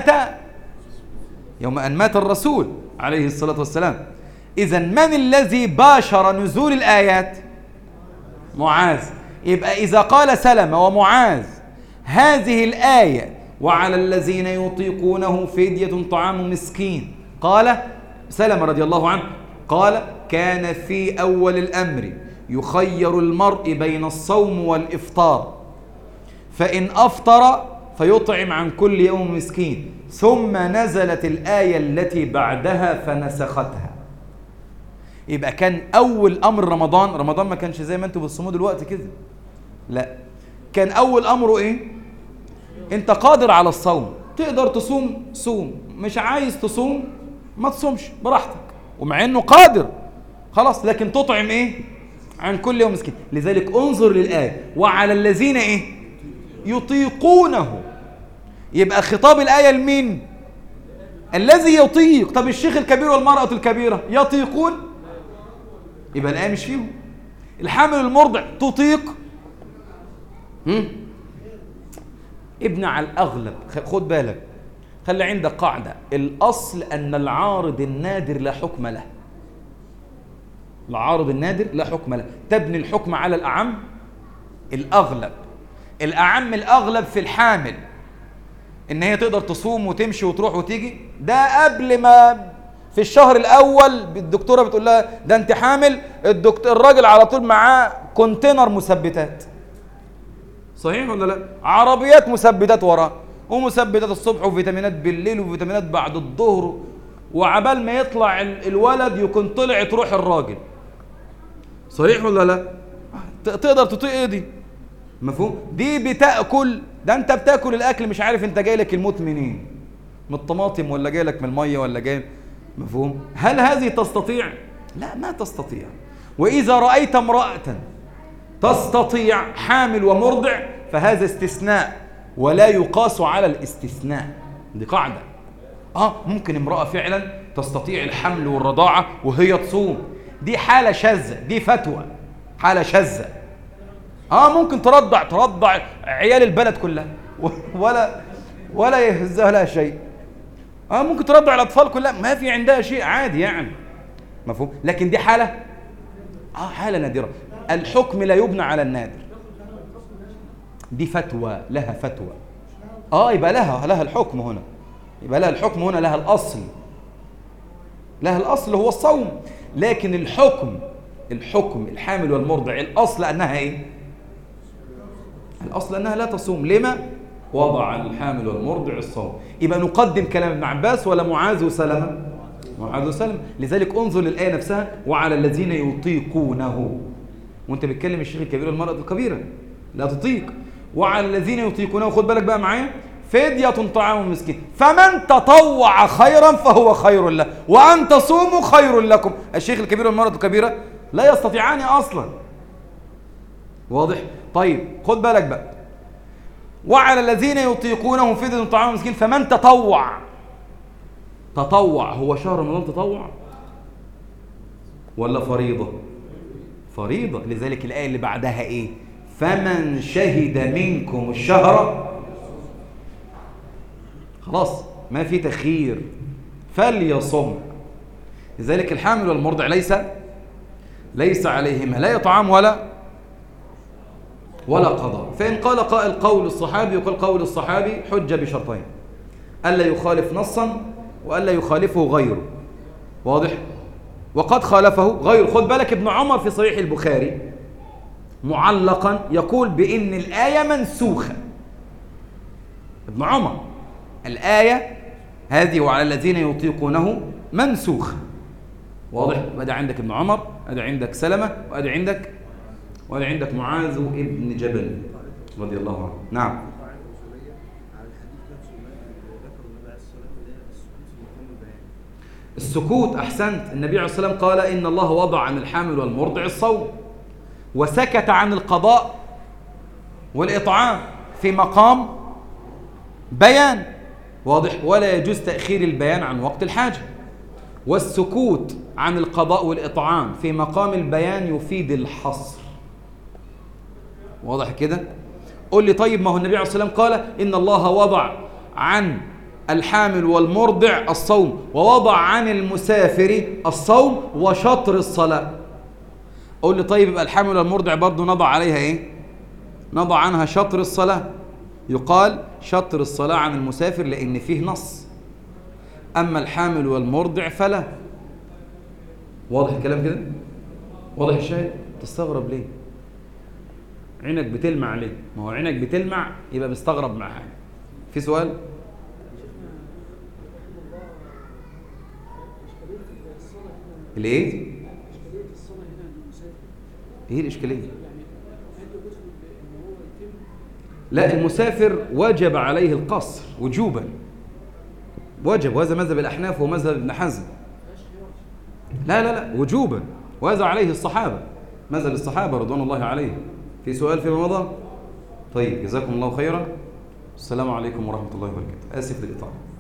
Speaker 2: أن مات الرسول عليه الصلاة والسلام. إذن من الذي باشر نزول الآيات؟ معاذ. يبقى إذا قال سلمة ومعاذ هذه الآية وعلى الذين يطيقونه فدية طعام مسكين، قال سلمة رضي الله عنه قال: كان في أول الأمر يخير المرء بين الصوم والإفطار، فإن أفطر فيطعم عن كل يوم مسكين، ثم نزلت الآية التي بعدها فنسختها. يبقى كان أول أمر رمضان ما كانش زي ما أنتوا بتصوموا دلوقتي كده، لا، كان أول أمره إيه؟ أنت قادر على الصوم، تقدر تصوم صوم، مش عايز تصوم ما تصومش براحتك، ومع إنه قادر خلاص، لكن تطعم إيه؟ عن كل يوم مسكين. لذلك انظر للآية: وعلى الذين إيه؟ يطيقونه. يبقى خطاب الآية لمين؟ الذي يطيق. طب الشيخ الكبير والمرأة الكبيرة يطيقون؟ يبقى الآية مش فيهم. الحامل المرضع تطيق؟ ابن على الأغلب. خد بالك، خلي عندك قاعدة: الأصل أن العارض النادر لا حكم له. العارض النادر لا حكم له. تبني الحكم على الأعم الأغلب. الأعم الأغلب في الحامل إن هي تقدر تصوم وتمشي وتروح وتيجي، ده قبل ما في الشهر الأول الدكتورة بتقول لها ده أنت حامل، الراجل على طول معاه كونتينر مثبتات. صحيح ولا لا؟ عربيات مثبتات وراه، ومثبتات الصبح وفيتامينات بالليل وفيتامينات بعد الظهر، وعبال ما يطلع الولد يكون طلعت روح الراجل. صحيح ولا لا؟ تقدر تطيق ايه دي؟ مفهوم؟ دي بتاكل، ده انت بتاكل الاكل مش عارف انت جاي لك الموت منين، من الطماطم ولا جاي لك من الميه ولا جاي. مفهوم؟ هل هذه تستطيع؟ لا، ما تستطيع. واذا رايت امراه تستطيع حامل ومرضع فهذا استثناء ولا يقاس على الاستثناء. دي قاعده. ممكن امراه فعلا تستطيع الحمل والرضاعه وهي تصوم، دي حاله شاذه، دي فتوى، حاله شاذه. ممكن ترضع عيال البلد كلها ولا يهزها لها شيء. ممكن ترضع الاطفال كلها، ما في عندها شيء، عادي يعني. مفهوم؟ لكن دي حاله حاله نادره. الحكم لا يبنى على النادر. دي فتوى، لها فتوى. يبقى لها الحكم هنا، يبقى لها الحكم هنا، لها الاصل هو الصوم. لكن الحكم الحامل والمرضع الاصل انها ايه؟ الاصل انها لا تصوم. لما؟ وضع الحامل والمرضع الصوم. يبقى نقدم كلام ابن عباس ولا معاذ وسلمة؟ معاذ وسلمة. لذلك انظر للآية نفسها: وعلى الذين يطيقونه. وانت بتكلم الشيخ الكبير والمرأة الكبيرة لا تطيق. وعلى الذين يطيقونه، خد بالك بقى معايا: فدية طعام مسكين، فمن تطوع خيرا فهو خير له، وأن تصوموا خير لكم. الشيخ الكبير والمرأة الكبيرة لا يستطيعان أصلا. واضح؟ طيب خد بالك بقى: وعلى الذين يطيقونه فدية طعام مسكين، فمن تطوع. هو شهر رمضان تطوع ولا فريضة؟ فريضة. لذلك الآية اللي بعدها إيه؟ فمن شهد منكم الشهر، خلاص ما في تخيير، فليصم. لذلك الحامل والمرضع ليس عليهما لا إطعام ولا قضاء. فإن قال قائل قول الصحابي، يقول قول الصحابي حجة بشرطين: ألا يخالف نصا وألا يخالفه غيره. واضح؟ وقد خالفه غيره. خد بالك ابن عمر في صحيح البخاري معلقا يقول بأن الآية منسوخة. ابن عمر الآية هذه وعلى الذين يطيقونه منسوخة. واضح؟ وأدي عندك ابن عمر، أدي عندك سلمة، وأدي عندك معاذ ابن جبل رضي الله عنه. نعم. السكوت أحسنت، النبي عليه الصلاة والسلام قال إن الله وضع عن الحامل والمرضع الصوم، وسكت عن القضاء والإطعام في مقام بيان، واضح، ولا يجوز تأخير البيان عن وقت الحاجة. والسكوت عن القضاء والإطعام في مقام البيان يفيد الحصر، واضح كده؟ قول لي طيب، ما هو النبي عليه الصلاة والسلام قال إن الله وضع عن الحامل والمرضع الصوم، ووضع عن المسافر الصوم وشطر الصلاة. قول لي طيب، يبقى الحامل والمرضع برضو نضع عليها ايه؟ نضع عنها شطر الصلاة. يقال شطر الصلاة عن المسافر لأن فيه نص، أما الحامل والمرضع فلا. واضح الكلام كده؟ واضح الشاهد؟ تستغرب ليه؟ عينك بتلمع ليه؟ ما هو عينك بتلمع يبقى بيستغرب مع حاجة. في سؤال؟ الايه؟ ايه الاشكاليه؟ لا، المسافر وجب عليه القصر وجوبا، وجب، وهذا مذهب الاحناف ومذهب ابن حزم. لا وجوبا، وهذا عليه الصحابه، مذهب الصحابه رضوان الله عليهم. في سؤال فيما مضى؟ طيب، جزاكم الله خيرا. السلام عليكم ورحمه الله وبركاته. اسف للاطاله.